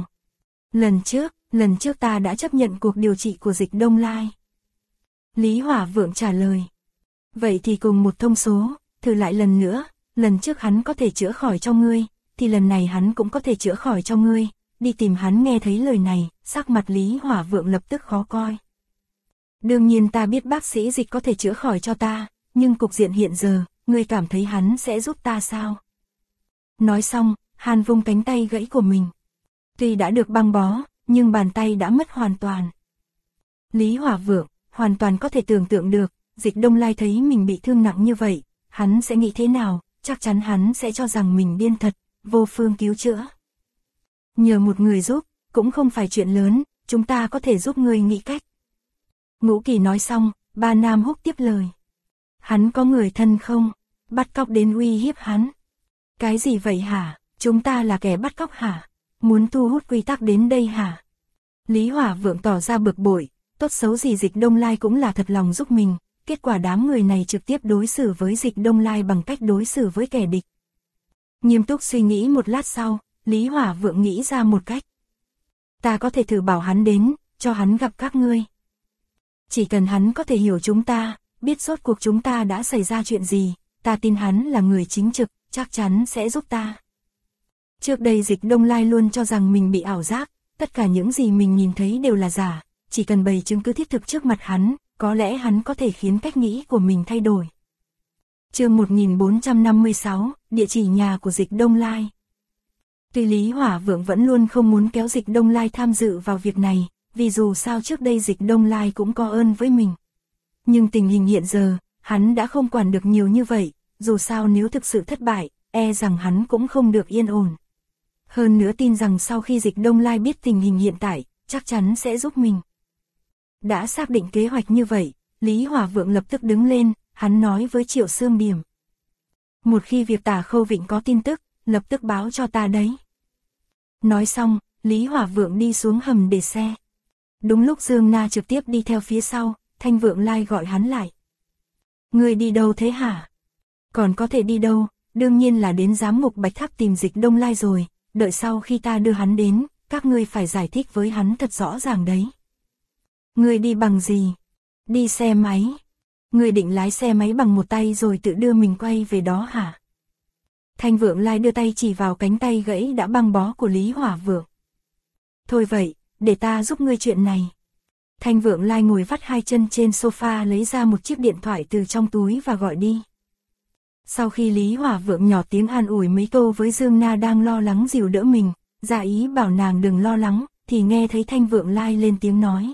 Lần trước ta đã chấp nhận cuộc điều trị của Dịch Đông Lai. Lý Hỏa Vượng trả lời. Vậy thì cùng một thông số, thử lại lần nữa, lần trước hắn có thể chữa khỏi cho ngươi, thì lần này hắn cũng có thể chữa khỏi cho ngươi. Đi tìm hắn. Nghe thấy lời này, sắc mặt Lý Hỏa Vượng lập tức khó coi. Đương nhiên ta biết bác sĩ Dịch có thể chữa khỏi cho ta, nhưng cục diện hiện giờ, ngươi cảm thấy hắn sẽ giúp ta sao? Nói xong, hắn vung cánh tay gãy của mình. Tuy đã được băng bó, nhưng bàn tay đã mất hoàn toàn. Lý Hỏa Vượng hoàn toàn có thể tưởng tượng được, Dịch Đông Lai thấy mình bị thương nặng như vậy, hắn sẽ nghĩ thế nào, chắc chắn hắn sẽ cho rằng mình điên thật, vô phương cứu chữa. Nhờ một người giúp, cũng không phải chuyện lớn, chúng ta có thể giúp ngươi nghĩ cách. Ngũ Kỳ nói xong, Ba Nam Húc tiếp lời. Hắn có người thân không? Bắt cóc đến uy hiếp hắn. Cái gì vậy hả? Chúng ta là kẻ bắt cóc hả? Muốn thu hút quy tắc đến đây hả? Lý Hỏa Vượng tỏ ra bực bội, tốt xấu gì Dịch Đông Lai cũng là thật lòng giúp mình, kết quả đám người này trực tiếp đối xử với Dịch Đông Lai bằng cách đối xử với kẻ địch. Nghiêm túc suy nghĩ một lát sau, Lý Hỏa Vượng nghĩ ra một cách. Ta có thể thử bảo hắn đến, cho hắn gặp các ngươi. Chỉ cần hắn có thể hiểu chúng ta, biết rốt cuộc chúng ta đã xảy ra chuyện gì, ta tin hắn là người chính trực, chắc chắn sẽ giúp ta. Trước đây Dịch Đông Lai luôn cho rằng mình bị ảo giác, tất cả những gì mình nhìn thấy đều là giả, chỉ cần bày chứng cứ thiết thực trước mặt hắn, có lẽ hắn có thể khiến cách nghĩ của mình thay đổi. Chương 1456, địa chỉ nhà của Dịch Đông Lai. Tuy Lý Hỏa Vượng vẫn luôn không muốn kéo Dịch Đông Lai tham dự vào việc này, vì dù sao trước đây Dịch Đông Lai cũng có ơn với mình. Nhưng tình hình hiện giờ, hắn đã không quản được nhiều như vậy, dù sao nếu thực sự thất bại, e rằng hắn cũng không được yên ổn. Hơn nữa tin rằng sau khi Dịch Đông Lai biết tình hình hiện tại, chắc chắn sẽ giúp mình. Đã xác định kế hoạch như vậy, Lý Hỏa Vượng lập tức đứng lên, hắn nói với Triệu Xương Điểm. Một khi việc Tả Khâu Vịnh có tin tức, lập tức báo cho ta đấy. Nói xong, Lý Hỏa Vượng đi xuống hầm để xe. Đúng lúc Dương Na trực tiếp đi theo phía sau, Thanh Vượng Lai gọi hắn lại. Ngươi đi đâu thế hả? Còn có thể đi đâu, đương nhiên là đến giám ngục Bạch Tháp tìm Dịch Đông Lai rồi, đợi sau khi ta đưa hắn đến, các ngươi phải giải thích với hắn thật rõ ràng đấy. Ngươi đi bằng gì? Đi xe máy. Ngươi định lái xe máy bằng một tay rồi tự đưa mình quay về đó hả? Thanh Vượng Lai đưa tay chỉ vào cánh tay gãy đã băng bó của Lý Hỏa Vượng. Thôi vậy, để ta giúp ngươi chuyện này. Thanh Vượng Lai ngồi vắt hai chân trên sofa lấy ra một chiếc điện thoại từ trong túi và gọi đi. Sau khi Lý Hỏa Vượng nhỏ tiếng an ủi mấy câu với Dương Na đang lo lắng dìu đỡ mình, giả ý bảo nàng đừng lo lắng, thì nghe thấy Thanh Vượng Lai lên tiếng nói.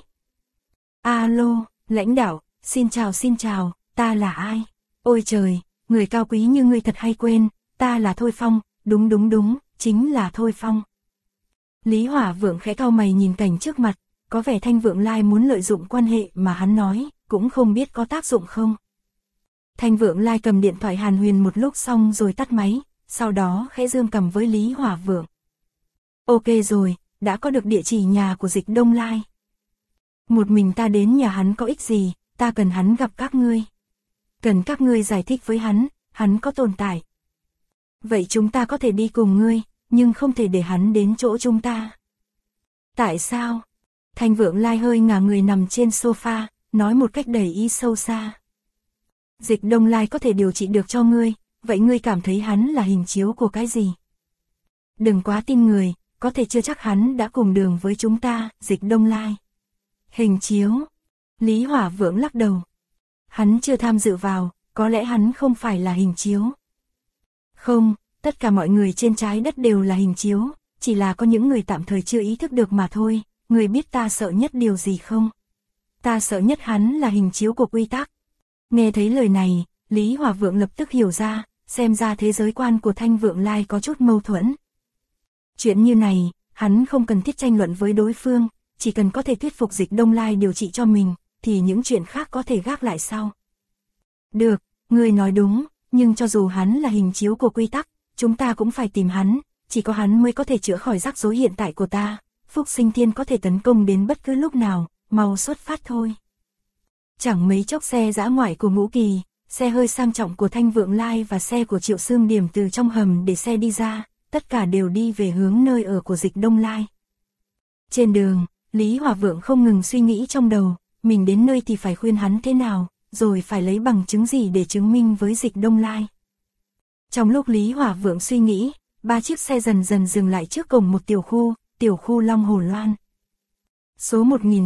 Alo, lãnh đạo, xin chào, ta là ai? Ôi trời, người cao quý như ngươi thật hay quên, ta là Thôi Phong, đúng, chính là Thôi Phong. Lý Hỏa Vượng khẽ cau mày nhìn cảnh trước mặt, có vẻ Thanh Vượng Lai muốn lợi dụng quan hệ mà hắn nói, cũng không biết có tác dụng không. Thanh Vượng Lai cầm điện thoại hàn huyền một lúc xong rồi tắt máy, sau đó khẽ dương cầm với Lý Hỏa Vượng. Ok rồi, đã có được địa chỉ nhà của Dịch Đông Lai. Một mình ta đến nhà hắn có ích gì, ta cần hắn gặp các ngươi. Cần các ngươi giải thích với hắn có tồn tại. Vậy chúng ta có thể đi cùng ngươi, nhưng không thể để hắn đến chỗ chúng ta. Tại sao? Thanh Vượng Lai hơi ngả người nằm trên sofa, nói một cách đầy ý sâu xa. Dịch Đông Lai có thể điều trị được cho ngươi, vậy ngươi cảm thấy hắn là hình chiếu của cái gì? Đừng quá tin người, có thể chưa chắc hắn đã cùng đường với chúng ta, Dịch Đông Lai. Hình chiếu? Lý Hỏa Vượng lắc đầu. Hắn chưa tham dự vào, có lẽ hắn không phải là hình chiếu. Không, tất cả mọi người trên trái đất đều là hình chiếu, chỉ là có những người tạm thời chưa ý thức được mà thôi. Người biết ta sợ nhất điều gì không? Ta sợ nhất hắn là hình chiếu của quy tắc. Nghe thấy lời này, Lý Hỏa Vượng lập tức hiểu ra, xem ra thế giới quan của Thanh Vượng Lai có chút mâu thuẫn. Chuyện như này, hắn không cần thiết tranh luận với đối phương, chỉ cần có thể thuyết phục Dịch Đông Lai điều trị cho mình, thì những chuyện khác có thể gác lại sau. Được, ngươi nói đúng, nhưng cho dù hắn là hình chiếu của quy tắc, chúng ta cũng phải tìm hắn, chỉ có hắn mới có thể chữa khỏi rắc rối hiện tại của ta. Phúc Sinh Thiên có thể tấn công đến bất cứ lúc nào, mau xuất phát thôi. Chẳng mấy chốc xe dã ngoại của Ngũ Kỳ, xe hơi sang trọng của Thanh Vượng Lai và xe của Triệu Xương Điểm từ trong hầm để xe đi ra, tất cả đều đi về hướng nơi ở của Dịch Đông Lai. Trên đường, Lý Hỏa Vượng không ngừng suy nghĩ trong đầu, mình đến nơi thì phải khuyên hắn thế nào, rồi phải lấy bằng chứng gì để chứng minh với Dịch Đông Lai. Trong lúc Lý Hỏa Vượng suy nghĩ, 3 chiếc xe dần dần dừng lại trước cổng một tiểu khu Long Hồ Loan. Số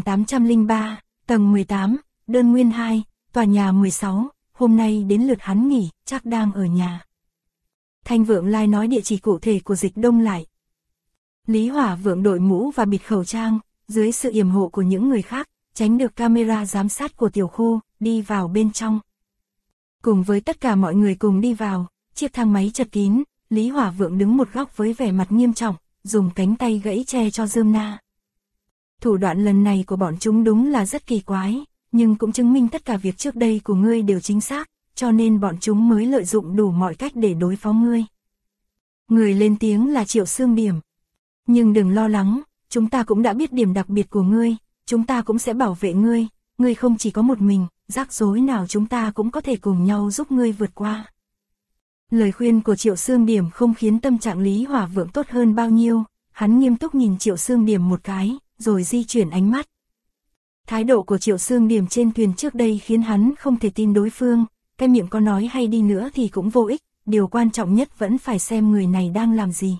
1803, tầng 18, đơn nguyên 2, tòa nhà 16, hôm nay đến lượt hắn nghỉ, chắc đang ở nhà. Thanh Vượng Lai nói địa chỉ cụ thể của Dịch Đông lại. Lý Hỏa Vượng đội mũ và bịt khẩu trang, dưới sự yểm hộ của những người khác, tránh được camera giám sát của tiểu khu, đi vào bên trong. Cùng với tất cả mọi người cùng đi vào, chiếc thang máy chật kín, Lý Hỏa Vượng đứng một góc với vẻ mặt nghiêm trọng, dùng cánh tay gãy che cho Dương Na. Thủ đoạn lần này của bọn chúng đúng là rất kỳ quái, nhưng cũng chứng minh tất cả việc trước đây của ngươi đều chính xác, cho nên bọn chúng mới lợi dụng đủ mọi cách để đối phó ngươi. Người lên tiếng là Triệu Xương Điểm. Nhưng đừng lo lắng, chúng ta cũng đã biết điểm đặc biệt của ngươi, chúng ta cũng sẽ bảo vệ ngươi, ngươi không chỉ có một mình, rắc rối nào chúng ta cũng có thể cùng nhau giúp ngươi vượt qua. Lời khuyên của Triệu Xương Điểm không khiến tâm trạng Lý Hỏa Vượng tốt hơn bao nhiêu, hắn nghiêm túc nhìn Triệu Xương Điểm một cái, rồi di chuyển ánh mắt. Thái độ của Triệu Xương Điểm trên thuyền trước đây khiến hắn không thể tin đối phương, cái miệng có nói hay đi nữa thì cũng vô ích, điều quan trọng nhất vẫn phải xem người này đang làm gì.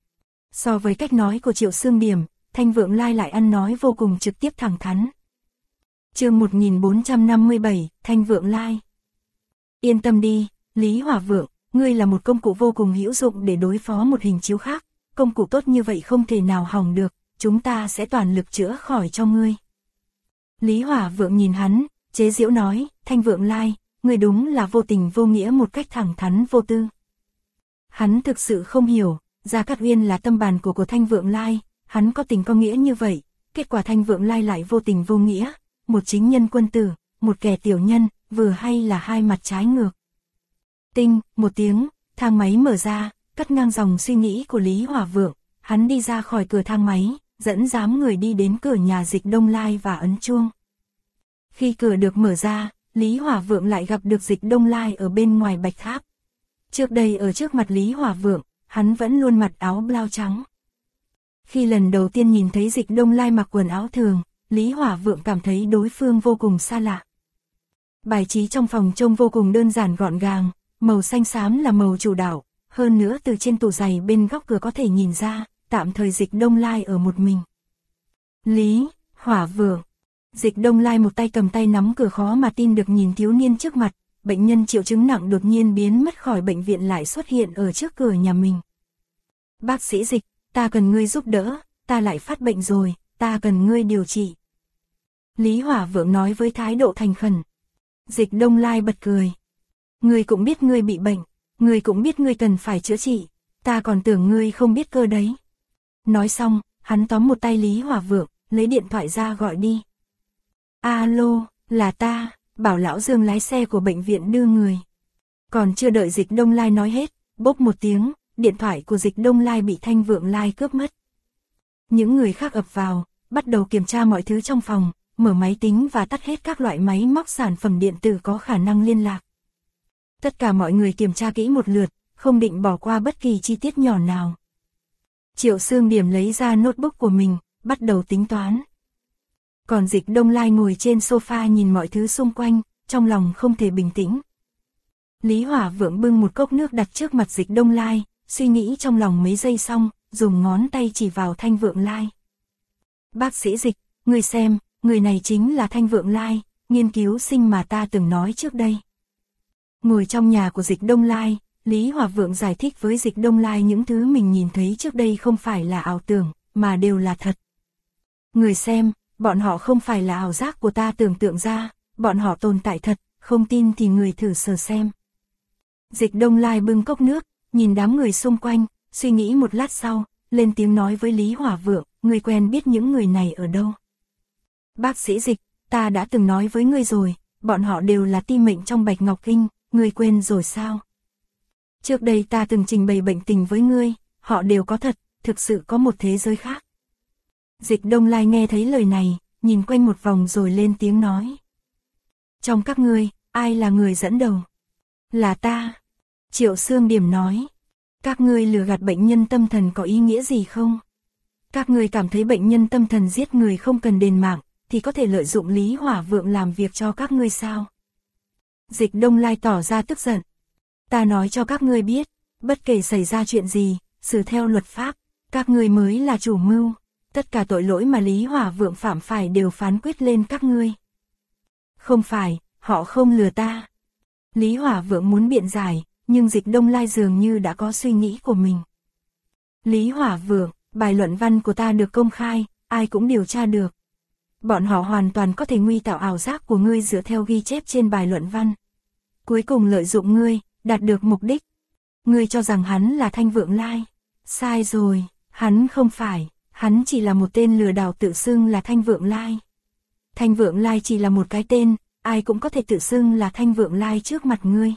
So với cách nói của Triệu Xương Điểm, Thanh Vượng Lai lại ăn nói vô cùng trực tiếp thẳng thắn. Chương 1457, Thanh Vượng Lai. Yên tâm đi, Lý Hỏa Vượng, ngươi là một công cụ vô cùng hữu dụng để đối phó một hình chiếu khác, công cụ tốt như vậy không thể nào hỏng được, chúng ta sẽ toàn lực chữa khỏi cho ngươi. Lý Hỏa Vượng nhìn hắn, chế giễu nói, Thanh Vượng Lai, ngươi đúng là vô tình vô nghĩa một cách thẳng thắn vô tư. Hắn thực sự không hiểu, Gia Cát Uyên là tâm bàn của Thanh Vượng Lai, hắn có tình có nghĩa như vậy, kết quả Thanh Vượng Lai lại vô tình vô nghĩa, một chính nhân quân tử, một kẻ tiểu nhân, vừa hay là hai mặt trái ngược. Tinh, một tiếng, thang máy mở ra, cắt ngang dòng suy nghĩ của Lý Hỏa Vượng, hắn đi ra khỏi cửa thang máy, dẫn đám người đi đến cửa nhà Dịch Đông Lai và ấn chuông. Khi cửa được mở ra, Lý Hỏa Vượng lại gặp được Dịch Đông Lai ở bên ngoài bạch tháp. Trước đây ở trước mặt Lý Hỏa Vượng, hắn vẫn luôn mặc áo blau trắng. Khi lần đầu tiên nhìn thấy Dịch Đông Lai mặc quần áo thường, Lý Hỏa Vượng cảm thấy đối phương vô cùng xa lạ. Bài trí trong phòng trông vô cùng đơn giản gọn gàng, màu xanh xám là màu chủ đạo, hơn nữa từ trên tủ giày bên góc cửa có thể nhìn ra, tạm thời Dịch Đông Lai ở một mình. Lý Hỏa Vượng. Dịch Đông Lai một tay cầm tay nắm cửa, khó mà tin được nhìn thiếu niên trước mặt, bệnh nhân triệu chứng nặng đột nhiên biến mất khỏi bệnh viện lại xuất hiện ở trước cửa nhà mình. Bác sĩ Dịch, ta cần ngươi giúp đỡ, ta lại phát bệnh rồi, ta cần ngươi điều trị. Lý Hỏa Vượng nói với thái độ thành khẩn. Dịch Đông Lai bật cười. Ngươi cũng biết ngươi bị bệnh, ngươi cũng biết ngươi cần phải chữa trị, ta còn tưởng ngươi không biết cơ đấy. Nói xong, hắn tóm một tay Lý Hỏa Vượng, lấy điện thoại ra gọi đi. Alo, là ta, bảo lão Dương lái xe của bệnh viện đưa người. Còn chưa đợi Dịch Đông Lai nói hết, bốp một tiếng, điện thoại của Dịch Đông Lai bị Thanh Vượng Lai cướp mất. Những người khác ập vào, bắt đầu kiểm tra mọi thứ trong phòng, mở máy tính và tắt hết các loại máy móc sản phẩm điện tử có khả năng liên lạc. Tất cả mọi người kiểm tra kỹ một lượt, không định bỏ qua bất kỳ chi tiết nhỏ nào. Triệu Sương Điểm lấy ra notebook của mình, bắt đầu tính toán. Còn Dịch Đông Lai ngồi trên sofa nhìn mọi thứ xung quanh, trong lòng không thể bình tĩnh. Lý Hỏa Vượng bưng một cốc nước đặt trước mặt Dịch Đông Lai, suy nghĩ trong lòng mấy giây xong, dùng ngón tay chỉ vào Thanh Vượng Lai. Bác sĩ Dịch, người xem, người này chính là Thanh Vượng Lai, nghiên cứu sinh mà ta từng nói trước đây. Ngồi trong nhà của Dịch Đông Lai, Lý Hỏa Vượng giải thích với Dịch Đông Lai những thứ mình nhìn thấy trước đây không phải là ảo tưởng, mà đều là thật. Người xem, bọn họ không phải là ảo giác của ta tưởng tượng ra, bọn họ tồn tại thật, không tin thì người thử sờ xem. Dịch Đông Lai bưng cốc nước, nhìn đám người xung quanh, suy nghĩ một lát sau, lên tiếng nói với Lý Hỏa Vượng, người quen biết những người này ở đâu? Bác sĩ Dịch, ta đã từng nói với ngươi rồi, bọn họ đều là ti mệnh trong Bạch Ngọc Kinh, ngươi quên rồi sao? Trước đây ta từng trình bày bệnh tình với ngươi, họ đều có thật, thực sự có một thế giới khác. Dịch Đông Lai nghe thấy lời này, nhìn quanh một vòng rồi lên tiếng nói. Trong các ngươi, ai là người dẫn đầu? Là ta. Triệu Sương Điểm nói. Các ngươi lừa gạt bệnh nhân tâm thần có ý nghĩa gì không? Các ngươi cảm thấy bệnh nhân tâm thần giết người không cần đền mạng, thì có thể lợi dụng Lý Hỏa Vượng làm việc cho các ngươi sao? Dịch Đông Lai tỏ ra tức giận. Ta nói cho các ngươi biết, bất kể xảy ra chuyện gì, xử theo luật pháp, các ngươi mới là chủ mưu. Tất cả tội lỗi mà Lý Hỏa Vượng phạm phải đều phán quyết lên các ngươi. Không phải, họ không lừa ta. Lý Hỏa Vượng muốn biện giải, nhưng Dịch Đông Lai dường như đã có suy nghĩ của mình. Lý Hỏa Vượng, bài luận văn của ta được công khai, ai cũng điều tra được. Bọn họ hoàn toàn có thể nguy tạo ảo giác của ngươi dựa theo ghi chép trên bài luận văn. Cuối cùng lợi dụng ngươi, đạt được mục đích. Ngươi cho rằng hắn là Thanh Vượng Lai. Sai rồi, hắn không phải, hắn chỉ là một tên lừa đảo tự xưng là Thanh Vượng Lai. Thanh Vượng Lai chỉ là một cái tên, ai cũng có thể tự xưng là Thanh Vượng Lai trước mặt ngươi.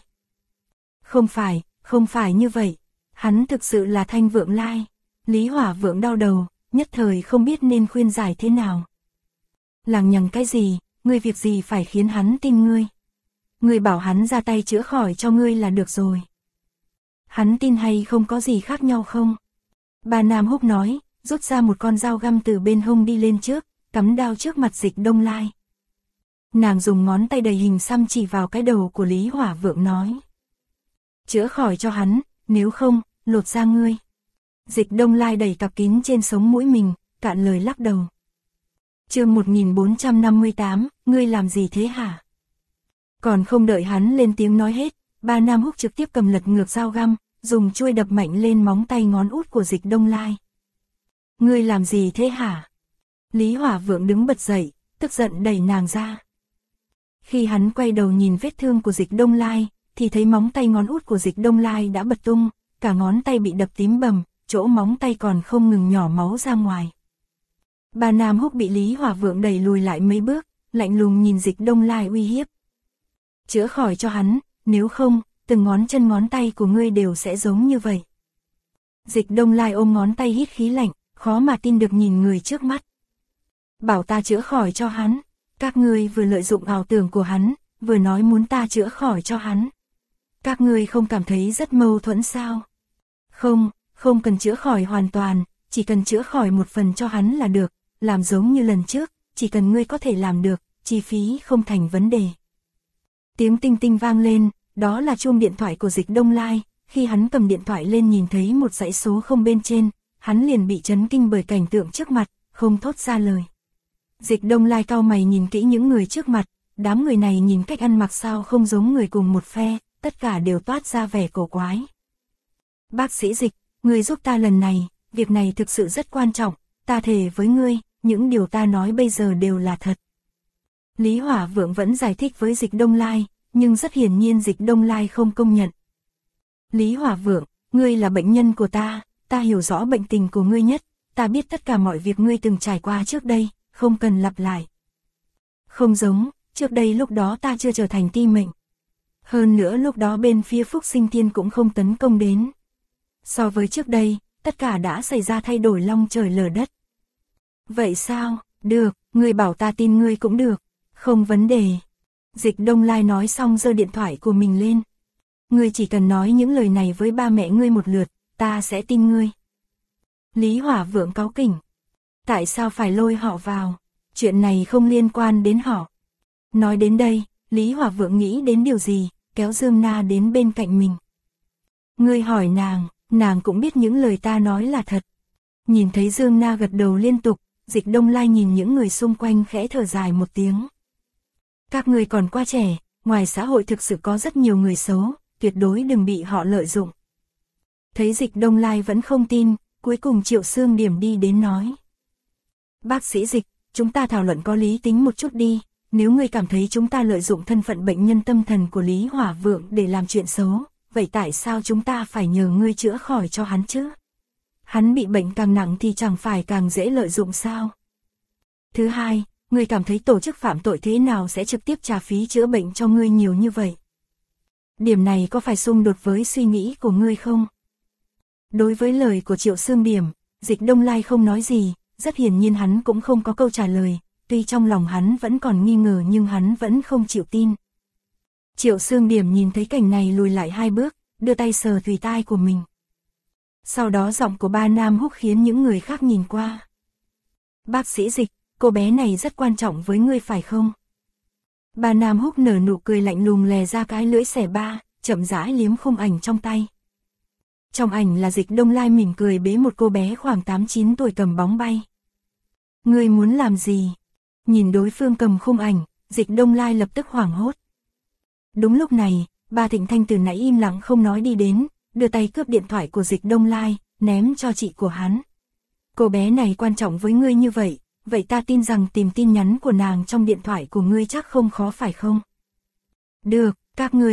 Không phải như vậy, hắn thực sự là Thanh Vượng Lai. Lý Hỏa Vượng đau đầu, nhất thời không biết nên khuyên giải thế nào. Lằng nhằng cái gì, ngươi việc gì phải khiến hắn tin ngươi. Ngươi bảo hắn ra tay chữa khỏi cho ngươi là được rồi. Hắn tin hay không có gì khác nhau không? Bà Nam Húc nói, rút ra một con dao găm từ bên hông đi lên trước, cắm đao trước mặt Dịch Đông Lai. Nàng dùng ngón tay đầy hình xăm chỉ vào cái đầu của Lý Hỏa Vượng nói. Chữa khỏi cho hắn, nếu không, lột ra ngươi. Dịch Đông Lai đẩy cặp kín trên sống mũi mình, cạn lời lắc đầu. Chương 1458, ngươi làm gì thế hả? Còn không đợi hắn lên tiếng nói hết, Ba Nam Húc trực tiếp cầm lật ngược dao găm, dùng chuôi đập mạnh lên móng tay ngón út của Dịch Đông Lai. Ngươi làm gì thế hả? Lý Hỏa Vượng đứng bật dậy, tức giận đẩy nàng ra. Khi hắn quay đầu nhìn vết thương của Dịch Đông Lai, thì thấy móng tay ngón út của Dịch Đông Lai đã bật tung, cả ngón tay bị đập tím bầm, chỗ móng tay còn không ngừng nhỏ máu ra ngoài. Ba Nam Húc bị Lý Hỏa Vượng đẩy lùi lại mấy bước, lạnh lùng nhìn Dịch Đông Lai uy hiếp. Chữa khỏi cho hắn, nếu không, từng ngón chân ngón tay của ngươi đều sẽ giống như vậy. Dịch Đông Lai ôm ngón tay hít khí lạnh, khó mà tin được nhìn người trước mắt. Bảo ta chữa khỏi cho hắn, các ngươi vừa lợi dụng ảo tưởng của hắn, vừa nói muốn ta chữa khỏi cho hắn. Các ngươi không cảm thấy rất mâu thuẫn sao? Không, không cần chữa khỏi hoàn toàn, chỉ cần chữa khỏi một phần cho hắn là được, làm giống như lần trước, chỉ cần ngươi có thể làm được, chi phí không thành vấn đề. Tiếng tinh tinh vang lên, đó là chuông điện thoại của Dịch Đông Lai, khi hắn cầm điện thoại lên nhìn thấy một dãy số không bên trên, hắn liền bị chấn kinh bởi cảnh tượng trước mặt, không thốt ra lời. Dịch Đông Lai cau mày nhìn kỹ những người trước mặt, đám người này nhìn cách ăn mặc sao không giống người cùng một phe, tất cả đều toát ra vẻ cổ quái. Bác sĩ Dịch, ngươi giúp ta lần này, việc này thực sự rất quan trọng, ta thề với ngươi, những điều ta nói bây giờ đều là thật. Lý Hỏa Vượng vẫn giải thích với Dịch Đông Lai, nhưng rất hiển nhiên Dịch Đông Lai không công nhận. Lý Hỏa Vượng, ngươi là bệnh nhân của ta hiểu rõ bệnh tình của ngươi nhất, ta biết tất cả mọi việc ngươi từng trải qua trước đây, không cần lặp lại. Không giống, trước đây lúc đó ta chưa trở thành ti mệnh. Hơn nữa lúc đó bên phía Phúc Sinh Thiên cũng không tấn công đến. So với trước đây, tất cả đã xảy ra thay đổi long trời lở đất. Vậy sao, được, ngươi bảo ta tin ngươi cũng được, không vấn đề. Dịch Đông Lai nói xong giơ điện thoại của mình lên. Ngươi chỉ cần nói những lời này với ba mẹ ngươi một lượt, ta sẽ tin ngươi. Lý Hỏa Vượng cáu kỉnh. Tại sao phải lôi họ vào? Chuyện này không liên quan đến họ. Nói đến đây, Lý Hỏa Vượng nghĩ đến điều gì, kéo Dương Na đến bên cạnh mình. Ngươi hỏi nàng cũng biết những lời ta nói là thật. Nhìn thấy Dương Na gật đầu liên tục, Dịch Đông Lai nhìn những người xung quanh khẽ thở dài một tiếng. Các ngươi còn quá trẻ, ngoài xã hội thực sự có rất nhiều người xấu, tuyệt đối đừng bị họ lợi dụng. Thấy Dịch Đông Lai vẫn không tin, cuối cùng Triệu Xương Điểm đi đến nói. Bác sĩ Dịch, chúng ta thảo luận có lý tính một chút đi, nếu ngươi cảm thấy chúng ta lợi dụng thân phận bệnh nhân tâm thần của Lý Hỏa Vượng để làm chuyện xấu, vậy tại sao chúng ta phải nhờ ngươi chữa khỏi cho hắn chứ? Hắn bị bệnh càng nặng thì chẳng phải càng dễ lợi dụng sao? Thứ hai, ngươi cảm thấy tổ chức phạm tội thế nào sẽ trực tiếp trả phí chữa bệnh cho ngươi nhiều như vậy? Điểm này có phải xung đột với suy nghĩ của ngươi không? Đối với lời của Triệu Xương Điểm, Dịch Đông Lai không nói gì, rất hiển nhiên hắn cũng không có câu trả lời, tuy trong lòng hắn vẫn còn nghi ngờ nhưng hắn vẫn không chịu tin. Triệu Xương Điểm nhìn thấy cảnh này lùi lại 2 bước, đưa tay sờ thùy tai của mình. Sau đó giọng của ba Nam Húc khiến những người khác nhìn qua. Bác sĩ Dịch, cô bé này rất quan trọng với ngươi phải không? Ba Nam Húc nở nụ cười lạnh lùng lè ra cái lưỡi xẻ ba, chậm rãi liếm khung ảnh trong tay. Trong ảnh là Dịch Đông Lai mỉm cười bế một cô bé khoảng 8-9 tuổi cầm bóng bay. Ngươi muốn làm gì? Nhìn đối phương cầm khung ảnh, Dịch Đông Lai lập tức hoảng hốt. Đúng lúc này, ba Thịnh Thanh từ nãy im lặng không nói đi đến, đưa tay cướp điện thoại của Dịch Đông Lai, ném cho chị của hắn. Cô bé này quan trọng với ngươi như vậy, vậy ta tin rằng tìm tin nhắn của nàng trong điện thoại của ngươi chắc không khó phải không? Được, các ngươi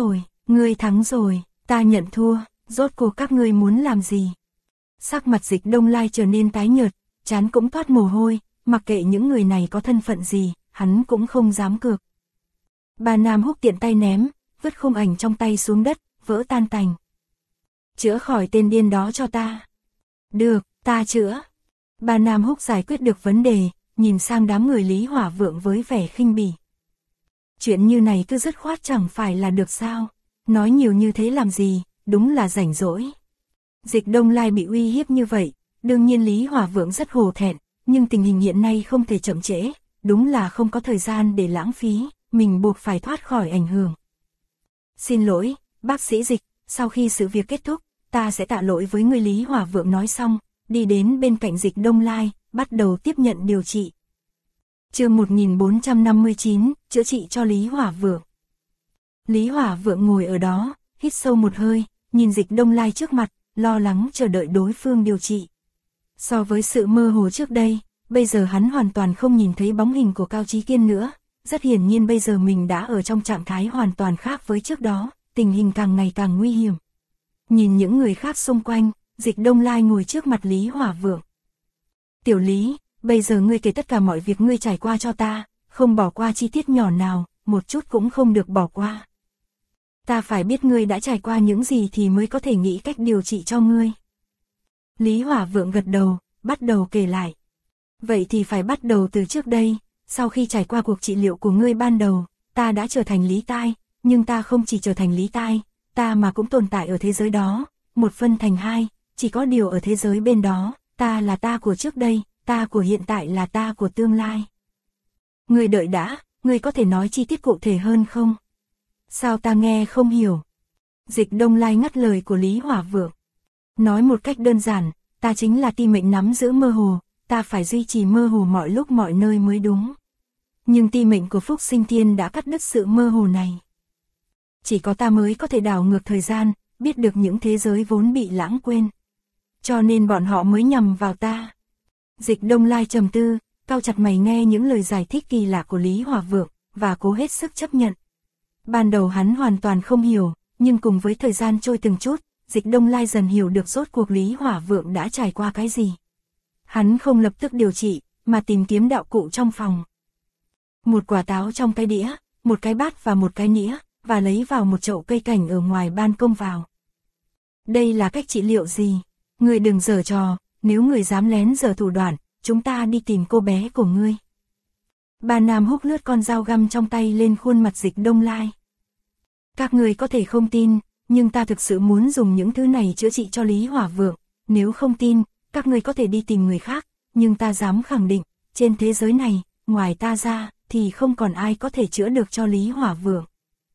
thắng rồi, ta nhận thua, rốt cuộc các ngươi muốn làm gì? Sắc mặt Dịch Đông Lai trở nên tái nhợt, trán cũng toát mồ hôi, mặc kệ những người này có thân phận gì, hắn cũng không dám cược. Ba Nam Húc tiện tay ném, vứt khung ảnh trong tay xuống đất, vỡ tan tành. Chữa khỏi tên điên đó cho ta. Được, ta chữa. Ba Nam Húc giải quyết được vấn đề, nhìn sang đám người Lý Hỏa Vượng với vẻ khinh bỉ. Chuyện như này cứ dứt khoát chẳng phải là được sao? Nói nhiều như thế làm gì, đúng là rảnh rỗi. Dịch Đông Lai bị uy hiếp như vậy, đương nhiên Lý Hỏa Vượng rất hổ thẹn, nhưng tình hình hiện nay không thể chậm trễ, đúng là không có thời gian để lãng phí, mình buộc phải thoát khỏi ảnh hưởng. Xin lỗi, bác sĩ Dịch, sau khi sự việc kết thúc, ta sẽ tạ lỗi với người. Lý Hỏa Vượng nói xong, đi đến bên cạnh Dịch Đông Lai, bắt đầu tiếp nhận điều trị. Chương 1459, chữa trị cho Lý Hỏa Vượng. Lý Hỏa Vượng ngồi ở đó, hít sâu một hơi, nhìn Dịch Đông Lai trước mặt, lo lắng chờ đợi đối phương điều trị. So với sự mơ hồ trước đây, bây giờ hắn hoàn toàn không nhìn thấy bóng hình của Cao Chí Kiên nữa. Rất hiển nhiên bây giờ mình đã ở trong trạng thái hoàn toàn khác với trước đó, tình hình càng ngày càng nguy hiểm. Nhìn những người khác xung quanh, Dịch Đông Lai ngồi trước mặt Lý Hỏa Vượng. Tiểu Lý, bây giờ ngươi kể tất cả mọi việc ngươi trải qua cho ta, không bỏ qua chi tiết nhỏ nào, một chút cũng không được bỏ qua. Ta phải biết ngươi đã trải qua những gì thì mới có thể nghĩ cách điều trị cho ngươi. Lý Hỏa Vượng gật đầu, bắt đầu kể lại. Vậy thì phải bắt đầu từ trước đây, sau khi trải qua cuộc trị liệu của ngươi ban đầu, ta đã trở thành Lý Tai, nhưng ta không chỉ trở thành Lý Tai, ta mà cũng tồn tại ở thế giới đó, một phân thành hai, chỉ có điều ở thế giới bên đó, ta là ta của trước đây, ta của hiện tại là ta của tương lai. Ngươi đợi đã, ngươi có thể nói chi tiết cụ thể hơn không? Sao ta nghe không hiểu? Dịch Đông Lai ngắt lời của Lý Hỏa Vượng. Nói một cách đơn giản, ta chính là ti mệnh nắm giữ mơ hồ, ta phải duy trì mơ hồ mọi lúc mọi nơi mới đúng. Nhưng ti mệnh của Phúc Sinh Thiên đã cắt đứt sự mơ hồ này. Chỉ có ta mới có thể đảo ngược thời gian, biết được những thế giới vốn bị lãng quên. Cho nên bọn họ mới nhằm vào ta. Dịch Đông Lai trầm tư, cau chặt mày nghe những lời giải thích kỳ lạ của Lý Hỏa Vượng, và cố hết sức chấp nhận. Ban đầu hắn hoàn toàn không hiểu, nhưng cùng với thời gian trôi từng chút, Dịch Đông Lai dần hiểu được rốt cuộc Lý Hỏa Vượng đã trải qua cái gì. Hắn không lập tức điều trị, mà tìm kiếm đạo cụ trong phòng. Một quả táo trong cái đĩa, một cái bát và một cái nĩa, và lấy vào một chậu cây cảnh ở ngoài ban công vào. Đây là cách trị liệu gì? Người đừng giở trò, nếu người dám lén giở thủ đoạn, chúng ta đi tìm cô bé của ngươi. Bà Nam Húc lướt con dao găm trong tay lên khuôn mặt Dịch Đông Lai. Các người có thể không tin, nhưng ta thực sự muốn dùng những thứ này chữa trị cho Lý Hỏa Vượng. Nếu không tin, các người có thể đi tìm người khác, nhưng ta dám khẳng định, trên thế giới này, ngoài ta ra, thì không còn ai có thể chữa được cho Lý Hỏa Vượng.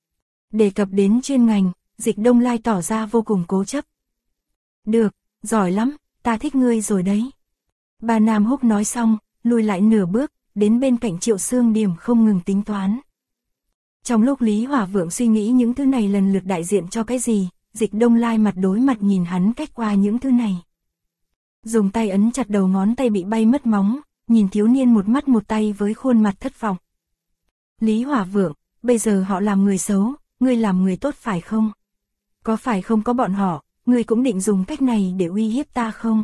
Đề cập đến chuyên ngành, Dịch Đông Lai tỏ ra vô cùng cố chấp. Được, giỏi lắm, ta thích ngươi rồi đấy. Bà Nam Húc nói xong, lùi lại nửa bước, đến bên cạnh Triệu Xương Điểm không ngừng tính toán. Trong lúc Lý Hỏa Vượng suy nghĩ những thứ này lần lượt đại diện cho cái gì, Dịch Đông Lai mặt đối mặt nhìn hắn cách qua những thứ này. Dùng tay ấn chặt đầu ngón tay bị bay mất móng, nhìn thiếu niên một mắt một tay với khuôn mặt thất vọng. Lý Hỏa Vượng, bây giờ họ làm người xấu, ngươi làm người tốt phải không? Có phải không có bọn họ, ngươi cũng định dùng cách này để uy hiếp ta không?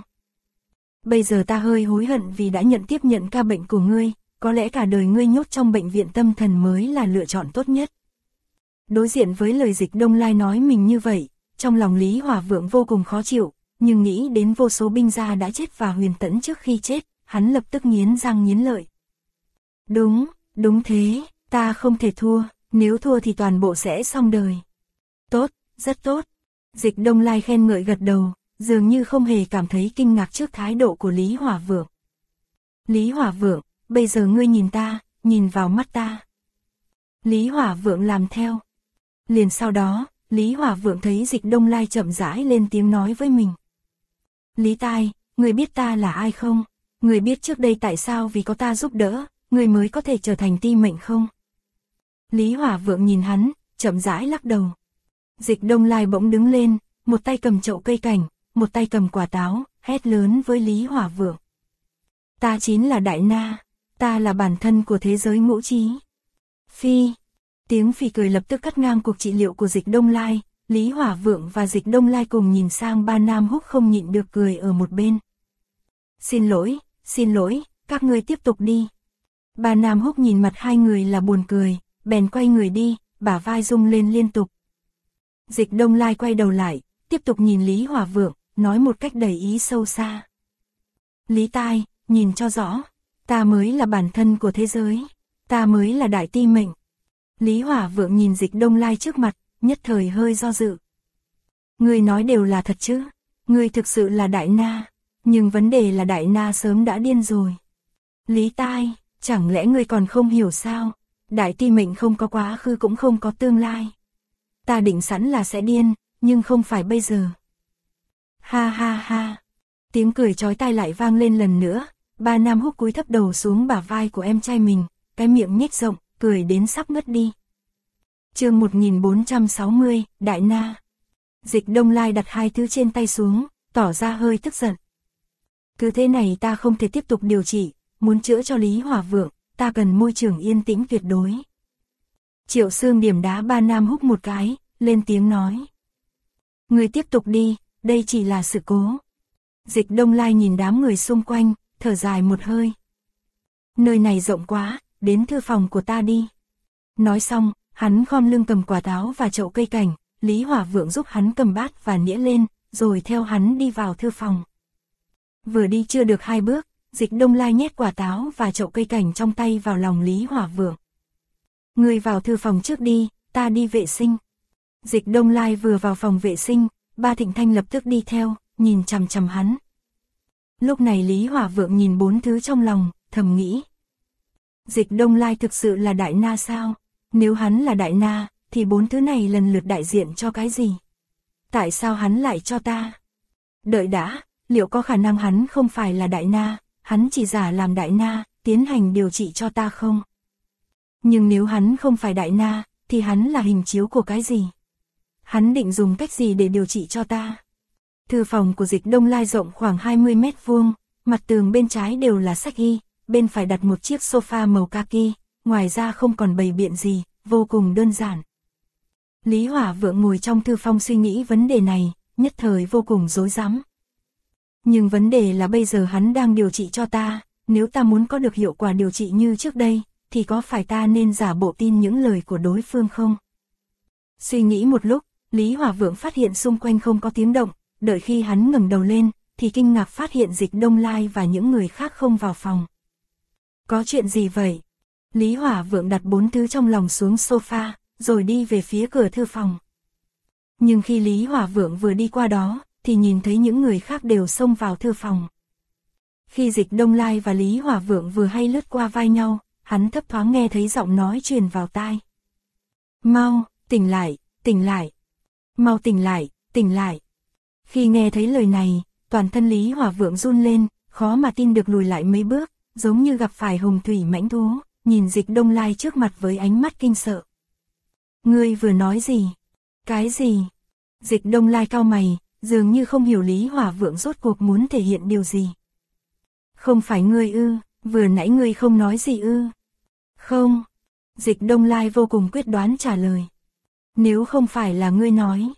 Bây giờ ta hơi hối hận vì đã tiếp nhận ca bệnh của ngươi, có lẽ cả đời ngươi nhốt trong bệnh viện tâm thần mới là lựa chọn tốt nhất. Đối diện với lời Dịch Đông Lai nói mình như vậy, trong lòng Lý Hỏa Vượng vô cùng khó chịu, nhưng nghĩ đến vô số binh gia đã chết và Huyền Tẫn trước khi chết, hắn lập tức nghiến răng nghiến lợi. Đúng thế, ta không thể thua, nếu thua thì toàn bộ sẽ xong đời. Tốt, rất tốt. Dịch Đông Lai khen ngợi gật đầu, dường như không hề cảm thấy kinh ngạc trước thái độ của Lý Hỏa Vượng. Lý Hỏa Vượng, bây giờ ngươi nhìn ta, nhìn vào mắt ta. Lý Hỏa Vượng làm theo. Liền sau đó, Lý Hỏa Vượng thấy Dịch Đông Lai chậm rãi lên tiếng nói với mình. Lý Tai, ngươi biết ta là ai không? Ngươi biết trước đây tại sao vì có ta giúp đỡ, ngươi mới có thể trở thành ti mệnh không? Lý Hỏa Vượng nhìn hắn, chậm rãi lắc đầu. Dịch Đông Lai bỗng đứng lên, một tay cầm chậu cây cảnh, một tay cầm quả táo, hét lớn với Lý Hỏa Vượng. Ta chính là Đại Na, ta là bản thân của thế giới ngũ trí. Phi, tiếng phì cười lập tức cắt ngang cuộc trị liệu của Dịch Đông Lai, Lý Hỏa Vượng và Dịch Đông Lai cùng nhìn sang Ba Nam Húc không nhịn được cười ở một bên. Xin lỗi, các ngươi tiếp tục đi. Ba Nam Húc nhìn mặt hai người là buồn cười, bèn quay người đi, bả vai rung lên liên tục. Dịch Đông Lai quay đầu lại, tiếp tục nhìn Lý Hỏa Vượng, nói một cách đầy ý sâu xa. Lý Tai, nhìn cho rõ, ta mới là bản thân của thế giới, ta mới là đại ti mệnh. Lý Hỏa Vượng nhìn Dịch Đông Lai trước mặt, nhất thời hơi do dự. Ngươi nói đều là thật chứ, ngươi thực sự là Đại Na, nhưng vấn đề là Đại Na sớm đã điên rồi. Lý Tai, chẳng lẽ ngươi còn không hiểu sao, đại ti mệnh không có quá khứ cũng không có tương lai. Ta định sẵn là sẽ điên, nhưng không phải bây giờ. Ha ha ha, tiếng cười chói tai lại vang lên lần nữa, Ba Nam Húc cúi thấp đầu xuống bả vai của em trai mình, cái miệng nhếch rộng, cười đến sắp ngất đi. Chương 1460, Đại Na. Dịch Đông Lai đặt hai thứ trên tay xuống, tỏ ra hơi tức giận. Cứ thế này ta không thể tiếp tục điều trị, muốn chữa cho Lý Hỏa Vượng, ta cần môi trường yên tĩnh tuyệt đối. Triệu Sương điểm đá Ba Nam Húc một cái, lên tiếng nói. Người tiếp tục đi, đây chỉ là sự cố. Dịch Đông Lai nhìn đám người xung quanh, thở dài một hơi. Nơi này rộng quá, đến thư phòng của ta đi. Nói xong, hắn khom lưng cầm quả táo và chậu cây cảnh, Lý Hỏa Vượng giúp hắn cầm bát và nĩa lên, rồi theo hắn đi vào thư phòng. Vừa đi chưa được 2 bước, Dịch Đông Lai nhét quả táo và chậu cây cảnh trong tay vào lòng Lý Hỏa Vượng. Người vào thư phòng trước đi, ta đi vệ sinh. Dịch Đông Lai vừa vào phòng vệ sinh, Ba Thịnh Thanh lập tức đi theo, nhìn chằm chằm hắn. Lúc này Lý Hỏa Vượng nhìn 4 thứ trong lòng, thầm nghĩ. Dịch Đông Lai thực sự là Đại Na sao? Nếu hắn là Đại Na, thì 4 thứ này lần lượt đại diện cho cái gì? Tại sao hắn lại cho ta? Đợi đã, liệu có khả năng hắn không phải là Đại Na, hắn chỉ giả làm Đại Na, tiến hành điều trị cho ta không? Nhưng nếu hắn không phải Đại Na, thì hắn là hình chiếu của cái gì? Hắn định dùng cách gì để điều trị cho ta? Thư phòng của Dịch Đông Lai rộng khoảng 20 mét vuông, mặt tường bên trái đều là sách y, bên phải đặt một chiếc sofa màu kaki, ngoài ra không còn bày biện gì, vô cùng đơn giản. Lý Hỏa Vượng ngồi trong thư phòng suy nghĩ vấn đề này, nhất thời vô cùng rối rắm. Nhưng vấn đề là bây giờ hắn đang điều trị cho ta, nếu ta muốn có được hiệu quả điều trị như trước đây, thì có phải ta nên giả bộ tin những lời của đối phương không? Suy nghĩ một lúc, Lý Hỏa Vượng phát hiện xung quanh không có tiếng động, đợi khi hắn ngẩng đầu lên, thì kinh ngạc phát hiện Dịch Đông Lai và những người khác không vào phòng. Có chuyện gì vậy? Lý Hỏa Vượng đặt 4 thứ trong lòng xuống sofa, rồi đi về phía cửa thư phòng. Nhưng khi Lý Hỏa Vượng vừa đi qua đó, thì nhìn thấy những người khác đều xông vào thư phòng. Khi Dịch Đông Lai và Lý Hỏa Vượng vừa hay lướt qua vai nhau, hắn thấp thoáng nghe thấy giọng nói truyền vào tai. Mau, tỉnh lại, tỉnh lại. Mau tỉnh lại, tỉnh lại. Khi nghe thấy lời này, toàn thân Lý Hỏa Vượng run lên, khó mà tin được lùi lại mấy bước, giống như gặp phải hồng thủy mãnh thú, nhìn Dịch Đông Lai trước mặt với ánh mắt kinh sợ. Ngươi vừa nói gì? Cái gì? Dịch Đông Lai cau mày, dường như không hiểu Lý Hỏa Vượng rốt cuộc muốn thể hiện điều gì. Không phải ngươi ư, vừa nãy ngươi không nói gì ư? Không. Dịch Đông Lai vô cùng quyết đoán trả lời. Nếu không phải là ngươi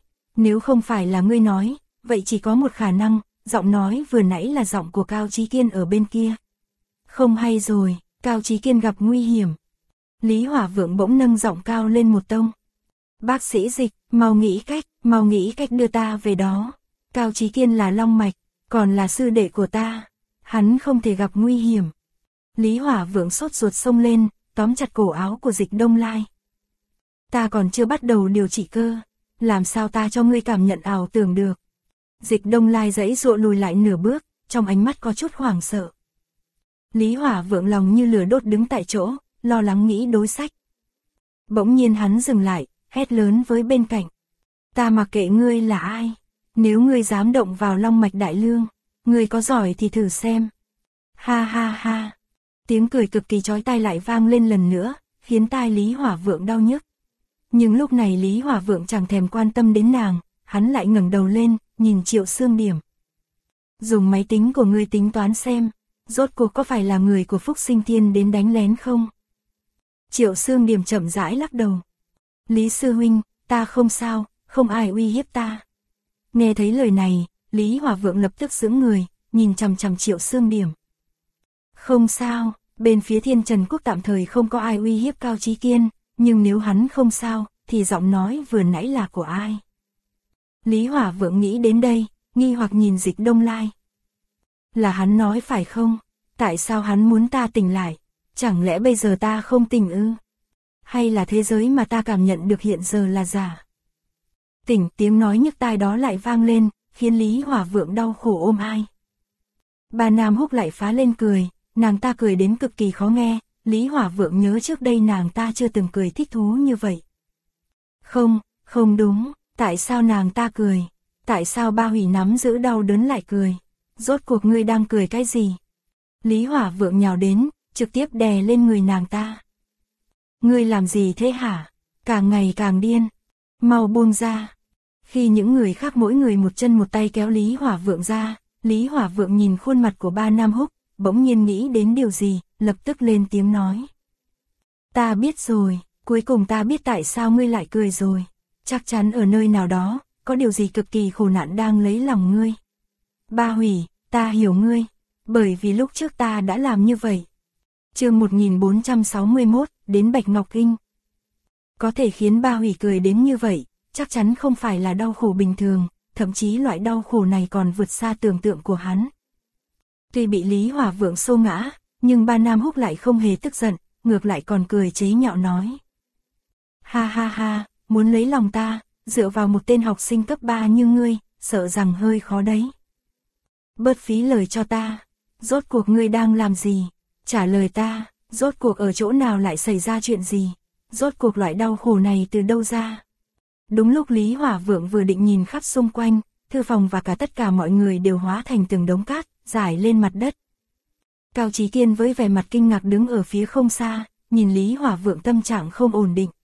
nói, vậy chỉ có một khả năng, giọng nói vừa nãy là giọng của Cao Chí Kiên ở bên kia. Không hay rồi, Cao Chí Kiên gặp nguy hiểm. Lý Hỏa Vượng bỗng nâng giọng cao lên một tông. Bác sĩ Dịch, mau nghĩ cách đưa ta về đó. Cao Chí Kiên là long mạch, còn là sư đệ của ta. Hắn không thể gặp nguy hiểm. Lý Hỏa Vượng sốt ruột xông lên, tóm chặt cổ áo của Dịch Đông Lai. Ta còn chưa bắt đầu điều trị cơ, làm sao ta cho ngươi cảm nhận ảo tưởng được. Dịch Đông Lai giãy giụa lùi lại nửa bước, trong ánh mắt có chút hoảng sợ. Lý Hỏa Vượng lòng như lửa đốt đứng tại chỗ, lo lắng nghĩ đối sách. Bỗng nhiên hắn dừng lại, hét lớn với bên cạnh. Ta mặc kệ ngươi là ai, nếu ngươi dám động vào long mạch đại lương, ngươi có giỏi thì thử xem. Ha ha ha, tiếng cười cực kỳ chói tai lại vang lên lần nữa, khiến tai Lý Hỏa Vượng đau nhức. Nhưng lúc này Lý Hỏa Vượng chẳng thèm quan tâm đến nàng, hắn lại ngẩng đầu lên, nhìn Triệu Sương Điểm. Dùng máy tính của ngươi tính toán xem, rốt cuộc có phải là người của Phúc Sinh Thiên đến đánh lén không? Triệu Sương Điểm chậm rãi lắc đầu. Lý sư huynh, ta không sao, không ai uy hiếp ta. Nghe thấy lời này, Lý Hỏa Vượng lập tức sững người, nhìn chằm chằm Triệu Sương Điểm. Không sao, bên phía Thiên Trần Quốc tạm thời không có ai uy hiếp Cao Chí Kiên, nhưng nếu hắn không sao, thì giọng nói vừa nãy là của ai? Lý Hỏa Vượng nghĩ đến đây, nghi hoặc nhìn Dịch Đông Lai. Là hắn nói phải không? Tại sao hắn muốn ta tỉnh lại? Chẳng lẽ bây giờ ta không tỉnh ư? Hay là thế giới mà ta cảm nhận được hiện giờ là giả? Tỉnh, tiếng nói nhức tai đó lại vang lên, khiến Lý Hỏa Vượng đau khổ ôm ai. Bà Nam Húc lại phá lên cười, nàng ta cười đến cực kỳ khó nghe, Lý Hỏa Vượng nhớ trước đây nàng ta chưa từng cười thích thú như vậy. Không đúng, tại sao nàng ta cười? Tại sao Ba Hủy nắm giữ đau đớn lại cười? Rốt cuộc ngươi đang cười cái gì? Lý Hỏa Vượng nhào đến, trực tiếp đè lên người nàng ta. Ngươi làm gì thế hả? càng ngày càng điên. Mau buông ra. Khi những người khác mỗi người một chân một tay kéo Lý Hỏa Vượng ra, Lý Hỏa Vượng nhìn khuôn mặt của ba Nam Húc, bỗng nhiên nghĩ đến điều gì, lập tức lên tiếng nói. Ta biết rồi, cuối cùng ta biết tại sao ngươi lại cười rồi. Chắc chắn ở nơi nào đó, có điều gì cực kỳ khổ nạn đang lấy lòng ngươi. Ba Hủy, ta hiểu ngươi, bởi vì lúc trước ta đã làm như vậy. Chương 1461, đến Bạch Ngọc Kinh. Có thể khiến Ba Hủy cười đến như vậy, chắc chắn không phải là đau khổ bình thường, thậm chí loại đau khổ này còn vượt xa tưởng tượng của hắn. Tuy bị Lý Hỏa Vượng xô ngã, nhưng ba Nam Húc lại không hề tức giận, ngược lại còn cười chế nhạo nói. Ha ha ha, muốn lấy lòng ta, dựa vào một tên học sinh cấp 3 như ngươi, sợ rằng hơi khó đấy. Bớt phí lời cho ta, rốt cuộc ngươi đang làm gì? Trả lời ta, rốt cuộc ở chỗ nào lại xảy ra chuyện gì? Rốt cuộc loại đau khổ này từ đâu ra? Đúng lúc Lý Hỏa Vượng vừa định nhìn khắp xung quanh, thư phòng và cả tất cả mọi người đều hóa thành từng đống cát, rải lên mặt đất. Cao Chí Kiên với vẻ mặt kinh ngạc đứng ở phía không xa, nhìn Lý Hỏa Vượng tâm trạng không ổn định.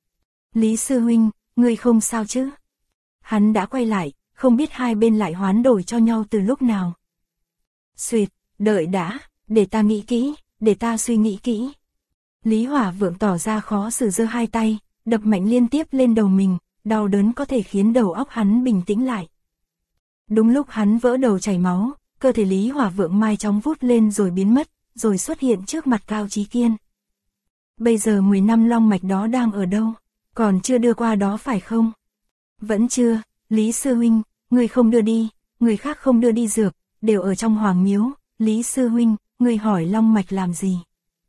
Lý sư huynh, ngươi không sao chứ? Hắn đã quay lại, không biết hai bên lại hoán đổi cho nhau từ lúc nào. Xuyệt, đợi đã, để ta nghĩ kỹ, để ta suy nghĩ kỹ. Lý Hỏa Vượng tỏ ra khó xử giơ hai tay, đập mạnh liên tiếp lên đầu mình, đau đớn có thể khiến đầu óc hắn bình tĩnh lại. Đúng lúc hắn vỡ đầu chảy máu, cơ thể Lý Hỏa Vượng mai chóng vút lên rồi biến mất, rồi xuất hiện trước mặt Cao Chí Kiên. Bây giờ 10 năm long mạch đó đang ở đâu? Còn chưa đưa qua đó phải không? Vẫn chưa, Lý sư huynh, người không đưa đi, người khác không đưa đi dược, đều ở trong Hoàng Miếu. Lý sư huynh, người hỏi long mạch làm gì?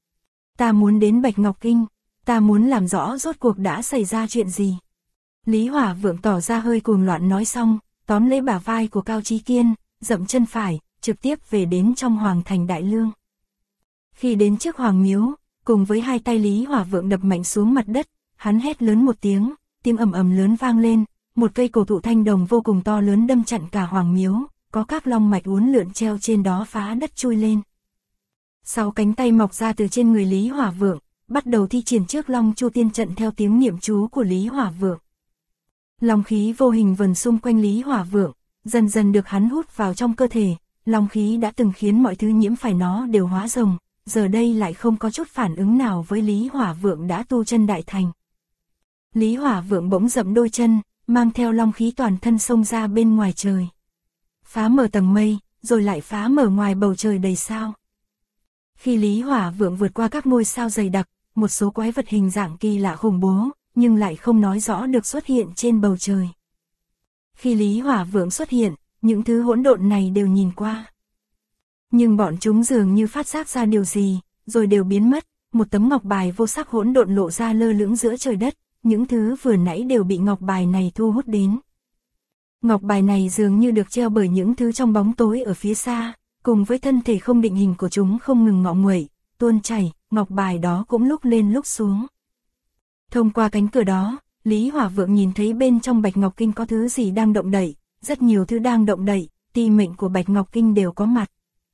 Ta muốn đến Bạch Ngọc Kinh, ta muốn làm rõ rốt cuộc đã xảy ra chuyện gì. Lý Hỏa Vượng tỏ ra hơi cuồng loạn nói xong, tóm lấy bả vai của Cao Chí Kiên, dậm chân phải, trực tiếp về đến trong Hoàng Thành Đại Lương. Khi đến trước Hoàng Miếu, cùng với hai tay Lý Hỏa Vượng đập mạnh xuống mặt đất, hắn hét lớn một tiếng ầm ầm lớn vang lên, một cây cổ thụ thanh đồng vô cùng to lớn đâm chặn cả Hoàng Miếu, có các long mạch uốn lượn treo trên đó phá đất chui lên. 6 cánh tay mọc ra từ trên người Lý Hỏa Vượng, bắt đầu thi triển trước Long Chu Tiên trận theo tiếng niệm chú của Lý Hỏa Vượng. Long khí vô hình vần xung quanh Lý Hỏa Vượng, dần dần được hắn hút vào trong cơ thể, long khí đã từng khiến mọi thứ nhiễm phải nó đều hóa rồng, giờ đây lại không có chút phản ứng nào với Lý Hỏa Vượng đã tu chân đại thành. Lý Hỏa Vượng bỗng dậm đôi chân, mang theo long khí toàn thân xông ra bên ngoài trời. Phá mở tầng mây, rồi lại phá mở ngoài bầu trời đầy sao. Khi Lý Hỏa Vượng vượt qua các ngôi sao dày đặc, một số quái vật hình dạng kỳ lạ khủng bố, nhưng lại không nói rõ được xuất hiện trên bầu trời. Khi Lý Hỏa Vượng xuất hiện, những thứ hỗn độn này đều nhìn qua. Nhưng bọn chúng dường như phát giác ra điều gì, rồi đều biến mất, một tấm ngọc bài vô sắc hỗn độn lộ ra lơ lửng giữa trời đất, những thứ vừa nãy đều bị ngọc bài này thu hút đến. Ngọc bài này dường như được treo bởi những thứ trong bóng tối ở phía xa, cùng với thân thể không định hình của chúng không ngừng ngọ nguậy, tuôn chảy, ngọc bài đó cũng lúc lên lúc xuống. Thông qua cánh cửa đó, Lý Hỏa Vượng nhìn thấy bên trong Bạch Ngọc Kinh có thứ gì đang động đậy, rất nhiều thứ đang động đậy, ti mệnh của Bạch Ngọc Kinh đều có mặt.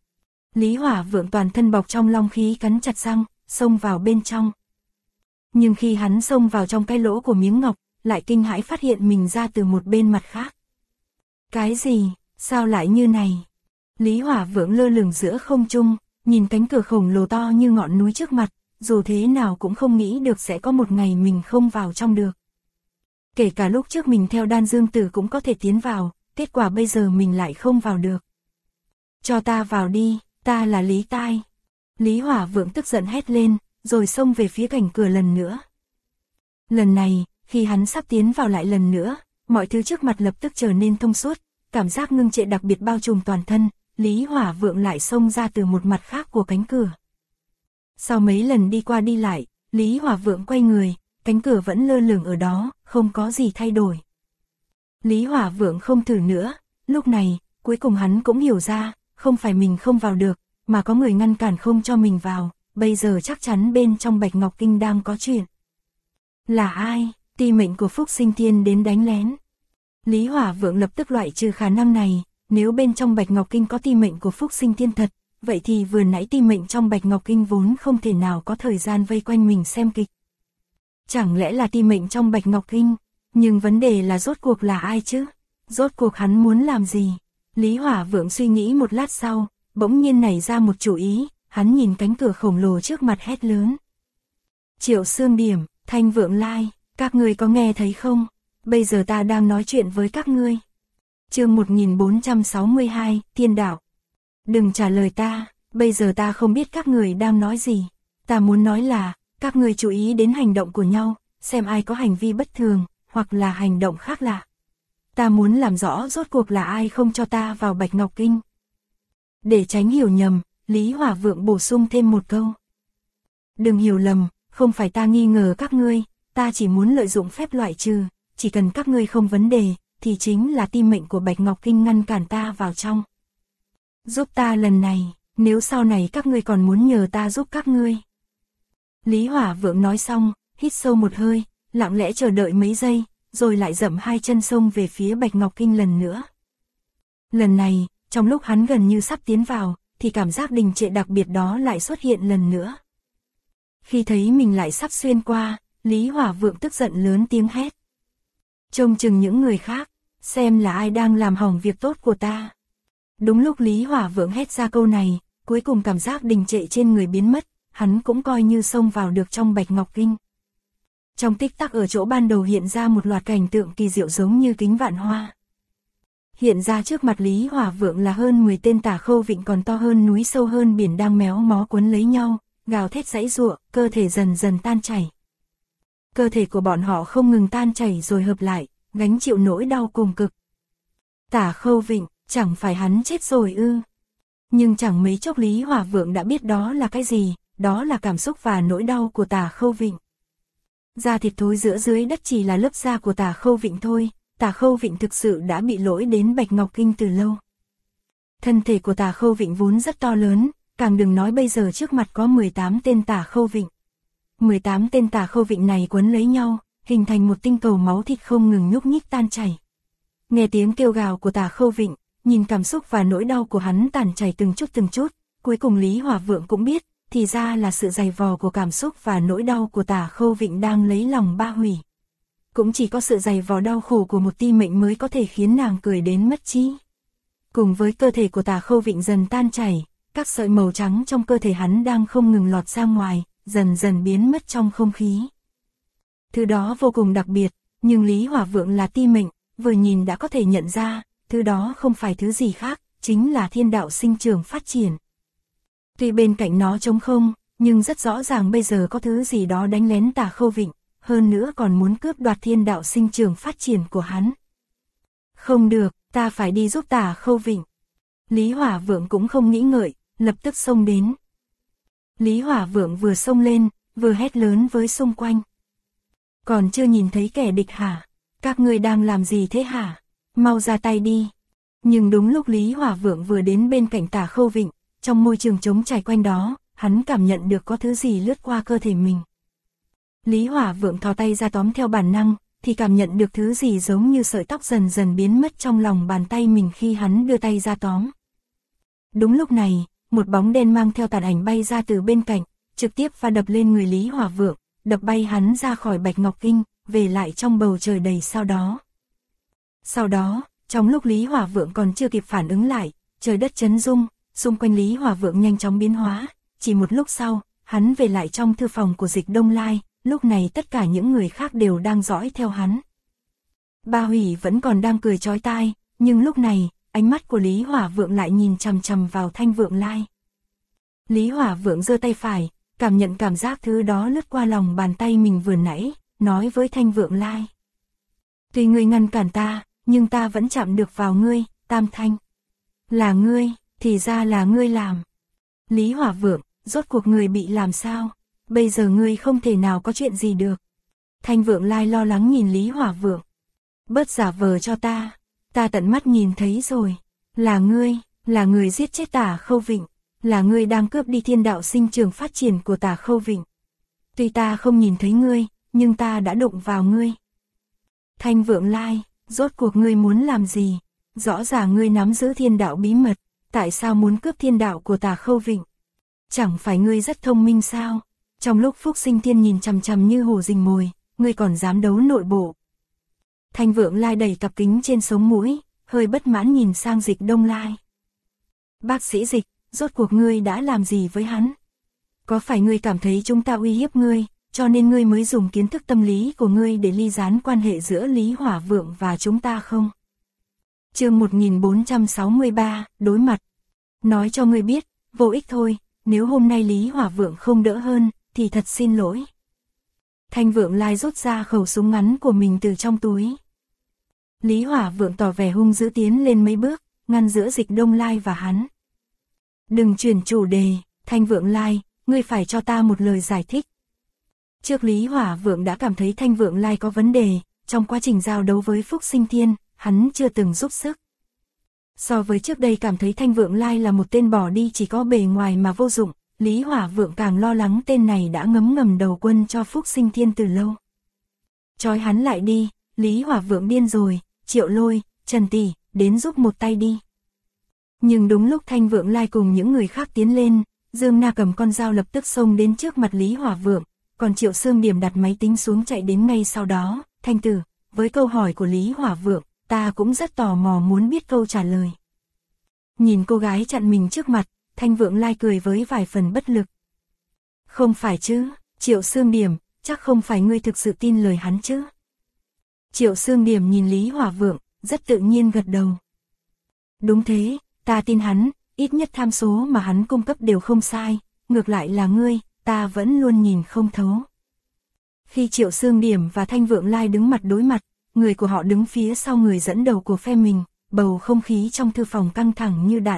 Lý Hỏa Vượng toàn thân bọc trong long khí cắn chặt răng, xông vào bên trong. Nhưng khi hắn xông vào trong cái lỗ của miếng ngọc, lại kinh hãi phát hiện mình ra từ một bên mặt khác. Cái gì, sao lại như này? Lý Hỏa Vượng lơ lửng giữa không trung, nhìn cánh cửa khổng lồ to như ngọn núi trước mặt, dù thế nào cũng không nghĩ được sẽ có một ngày mình không vào trong được. Kể cả lúc trước mình theo Đan Dương Tử cũng có thể tiến vào, kết quả bây giờ mình lại không vào được. Cho ta vào đi, ta là Lý Tai. Lý Hỏa Vượng tức giận hét lên, rồi xông về phía cạnh cửa lần nữa. Lần này, khi hắn sắp tiến vào lại lần nữa, mọi thứ trước mặt lập tức trở nên thông suốt, cảm giác ngưng trệ đặc biệt bao trùm toàn thân, Lý Hỏa Vượng lại xông ra từ một mặt khác của cánh cửa. Sau mấy lần đi qua đi lại, Lý Hỏa Vượng quay người, cánh cửa vẫn lơ lửng ở đó, không có gì thay đổi. Lý Hỏa Vượng không thử nữa, lúc này, cuối cùng hắn cũng hiểu ra, không phải mình không vào được, mà có người ngăn cản không cho mình vào, bây giờ chắc chắn bên trong Bạch Ngọc Kinh đang có chuyện. Là ai? Ti mệnh của Phúc Sinh Thiên đến đánh lén. Lý Hỏa Vượng lập tức loại trừ khả năng này, nếu bên trong Bạch Ngọc Kinh có ti mệnh của Phúc Sinh Thiên thật, vậy thì vừa nãy ti mệnh trong Bạch Ngọc Kinh vốn không thể nào có thời gian vây quanh mình xem kịch. Chẳng lẽ là ti mệnh trong Bạch Ngọc Kinh? Nhưng vấn đề là rốt cuộc là ai chứ? Rốt cuộc hắn muốn làm gì? Lý Hỏa Vượng suy nghĩ một lát sau, bỗng nhiên nảy ra một chủ ý, hắn nhìn cánh cửa khổng lồ trước mặt hét lớn. Triệu Xương Điểm, Thanh Vượng Lai, các ngươi có nghe thấy không? Bây giờ ta đang nói chuyện với các ngươi. Chương 1462, Thiên Đạo. Đừng trả lời ta, bây giờ ta không biết các người đang nói gì. Ta muốn nói là, các người chú ý đến hành động của nhau, xem ai có hành vi bất thường, hoặc là hành động khác lạ. Ta muốn làm rõ rốt cuộc là ai không cho ta vào Bạch Ngọc Kinh. Để tránh hiểu nhầm, Lý Hỏa Vượng bổ sung thêm một câu. Đừng hiểu lầm, không phải ta nghi ngờ các ngươi, ta chỉ muốn lợi dụng phép loại trừ, chỉ cần các ngươi không vấn đề, thì chính là ti mệnh của Bạch Ngọc Kinh ngăn cản ta vào trong. Giúp ta lần này, nếu sau này các ngươi còn muốn nhờ ta giúp các ngươi. Lý Hỏa Vượng nói xong, hít sâu một hơi, lặng lẽ chờ đợi mấy giây, rồi lại dậm hai chân xông về phía Bạch Ngọc Kinh lần nữa. Lần này, trong lúc hắn gần như sắp tiến vào, thì cảm giác đình trệ đặc biệt đó lại xuất hiện lần nữa. Khi thấy mình lại sắp xuyên qua, Lý Hỏa Vượng tức giận lớn tiếng hét. Trông chừng những người khác, xem là ai đang làm hỏng việc tốt của ta. Đúng lúc Lý Hỏa Vượng hét ra câu này, cuối cùng cảm giác đình trệ trên người biến mất, hắn cũng coi như xông vào được trong Bạch Ngọc Kinh. Trong tích tắc ở chỗ ban đầu hiện ra một loạt cảnh tượng kỳ diệu giống như kính vạn hoa. Hiện ra trước mặt Lý Hỏa Vượng là hơn 10 tên Tả Khâu Vịnh còn to hơn núi sâu hơn biển đang méo mó quấn lấy nhau, gào thét giãy giụa, cơ thể dần dần tan chảy. Cơ thể của bọn họ không ngừng tan chảy rồi hợp lại, gánh chịu nỗi đau cùng cực. Tả Khâu Vịnh, chẳng phải hắn chết rồi ư? Nhưng chẳng mấy chốc Lý Hỏa Vượng đã biết đó là cái gì, đó là cảm xúc và nỗi đau của Tả Khâu Vịnh. Da thịt thối giữa dưới đất chỉ là lớp da của Tả Khâu Vịnh thôi, Tả Khâu Vịnh thực sự đã bị lỗi đến Bạch Ngọc Kinh từ lâu. Thân thể của Tả Khâu Vịnh vốn rất to lớn, càng đừng nói bây giờ trước mặt có 18 tên Tả Khâu Vịnh. 18 tên Tả Khâu Vịnh này quấn lấy nhau, hình thành một tinh cầu máu thịt không ngừng nhúc nhích tan chảy. Nghe tiếng kêu gào của Tả Khâu Vịnh, nhìn cảm xúc và nỗi đau của hắn tàn chảy từng chút, cuối cùng Lý Hỏa Vượng cũng biết, thì ra là sự dày vò của cảm xúc và nỗi đau của Tả Khâu Vịnh đang lấy lòng ba hủy. Cũng chỉ có sự dày vò đau khổ của một ti mệnh mới có thể khiến nàng cười đến mất trí. Cùng với cơ thể của Tả Khâu Vịnh dần tan chảy, các sợi màu trắng trong cơ thể hắn đang không ngừng lọt ra ngoài, dần dần biến mất trong không khí. Thứ đó vô cùng đặc biệt, nhưng Lý Hỏa Vượng là ti mệnh, vừa nhìn đã có thể nhận ra, thứ đó không phải thứ gì khác, chính là thiên đạo sinh trưởng phát triển. Tuy bên cạnh nó trống không, nhưng rất rõ ràng bây giờ có thứ gì đó đánh lén Tả Khâu Vịnh, hơn nữa còn muốn cướp đoạt thiên đạo sinh trưởng phát triển của hắn. Không được, ta phải đi giúp Tả Khâu Vịnh. Lý Hỏa Vượng cũng không nghĩ ngợi, lập tức xông đến. Lý Hỏa Vượng vừa xông lên, vừa hét lớn với xung quanh. Còn chưa nhìn thấy kẻ địch hả? Các ngươi đang làm gì thế hả? Mau ra tay đi. Nhưng đúng lúc Lý Hỏa Vượng vừa đến bên cạnh Tả Khâu Vịnh, trong môi trường trống trải quanh đó, hắn cảm nhận được có thứ gì lướt qua cơ thể mình. Lý Hỏa Vượng thò tay ra tóm theo bản năng, thì cảm nhận được thứ gì giống như sợi tóc dần dần biến mất trong lòng bàn tay mình khi hắn đưa tay ra tóm. Đúng lúc này, một bóng đen mang theo tàn ảnh bay ra từ bên cạnh, trực tiếp va đập lên người Lý Hỏa Vượng, đập bay hắn ra khỏi Bạch Ngọc Kinh, về lại trong bầu trời đầy sao đó. Sau đó, trong lúc Lý Hỏa Vượng còn chưa kịp phản ứng lại, trời đất chấn rung, xung quanh Lý Hỏa Vượng nhanh chóng biến hóa, chỉ một lúc sau, hắn về lại trong thư phòng của Dịch Đông Lai, lúc này tất cả những người khác đều đang dõi theo hắn. Ba Hủy vẫn còn đang cười chói tai, nhưng lúc này, ánh mắt của Lý Hỏa Vượng lại nhìn chằm chằm vào Thanh Vượng Lai. Lý Hỏa Vượng giơ tay phải, cảm nhận cảm giác thứ đó lướt qua lòng bàn tay mình vừa nãy, nói với Thanh Vượng Lai. Tuy ngươi ngăn cản ta, nhưng ta vẫn chạm được vào ngươi, Tam Thanh. Là ngươi, thì ra là ngươi làm. Lý Hỏa Vượng, rốt cuộc ngươi bị làm sao? Bây giờ ngươi không thể nào có chuyện gì được. Thanh Vượng Lai lo lắng nhìn Lý Hỏa Vượng. Bớt giả vờ cho ta tận mắt nhìn thấy rồi. Là ngươi giết chết Tả Khâu Vịnh, là ngươi đang cướp đi thiên đạo sinh trưởng phát triển của Tả Khâu Vịnh. Tuy ta không nhìn thấy ngươi, nhưng ta đã đụng vào ngươi. Thanh Vượng Lai, rốt cuộc ngươi muốn làm gì? Rõ ràng ngươi nắm giữ thiên đạo bí mật, tại sao muốn cướp thiên đạo của Tả Khâu Vịnh? Chẳng phải ngươi rất thông minh sao? Trong lúc Phúc Sinh Thiên nhìn chằm chằm như hổ rình mồi, ngươi còn dám đấu nội bộ. Thanh Vượng Lai đẩy cặp kính trên sống mũi, hơi bất mãn nhìn sang Dịch Đông Lai. Bác sĩ Dịch, rốt cuộc ngươi đã làm gì với hắn? Có phải ngươi cảm thấy chúng ta uy hiếp ngươi, cho nên ngươi mới dùng kiến thức tâm lý của ngươi để ly gián quan hệ giữa Lý Hỏa Vượng và chúng ta không? Chương 1463, đối mặt. Nói cho ngươi biết, vô ích thôi, nếu hôm nay Lý Hỏa Vượng không đỡ hơn, thì thật xin lỗi. Thanh Vượng Lai rút ra khẩu súng ngắn của mình từ trong túi. Lý Hỏa Vượng tỏ vẻ hung dữ tiến lên mấy bước, ngăn giữa Dịch Đông Lai và hắn. Đừng chuyển chủ đề, Thanh Vượng Lai, ngươi phải cho ta một lời giải thích. Trước Lý Hỏa Vượng đã cảm thấy Thanh Vượng Lai có vấn đề, trong quá trình giao đấu với Phúc Sinh Thiên, hắn chưa từng giúp sức. So với trước đây cảm thấy Thanh Vượng Lai là một tên bỏ đi chỉ có bề ngoài mà vô dụng, Lý Hỏa Vượng càng lo lắng tên này đã ngấm ngầm đầu quân cho Phúc Sinh Thiên từ lâu. Trói hắn lại đi, Lý Hỏa Vượng điên rồi, Triệu Lôi, Trần Tỷ, đến giúp một tay đi. Nhưng đúng lúc Thanh Vượng Lai cùng những người khác tiến lên, Dương Na cầm con dao lập tức xông đến trước mặt Lý Hỏa Vượng, còn Triệu Xương Điểm đặt máy tính xuống chạy đến ngay sau đó. Thanh tử, với câu hỏi của Lý Hỏa Vượng, ta cũng rất tò mò muốn biết câu trả lời. Nhìn cô gái chặn mình trước mặt, Thanh Vượng Lai cười với vài phần bất lực. Không phải chứ, Triệu Xương Điểm, chắc không phải ngươi thực sự tin lời hắn chứ? Triệu Xương Điểm nhìn Lý Hỏa Vượng, rất tự nhiên gật đầu. Đúng thế, ta tin hắn, ít nhất tham số mà hắn cung cấp đều không sai, ngược lại là ngươi, ta vẫn luôn nhìn không thấu. Khi Triệu Xương Điểm và Thanh Vượng Lai đứng mặt đối mặt, người của họ đứng phía sau người dẫn đầu của phe mình, bầu không khí trong thư phòng căng thẳng như đạn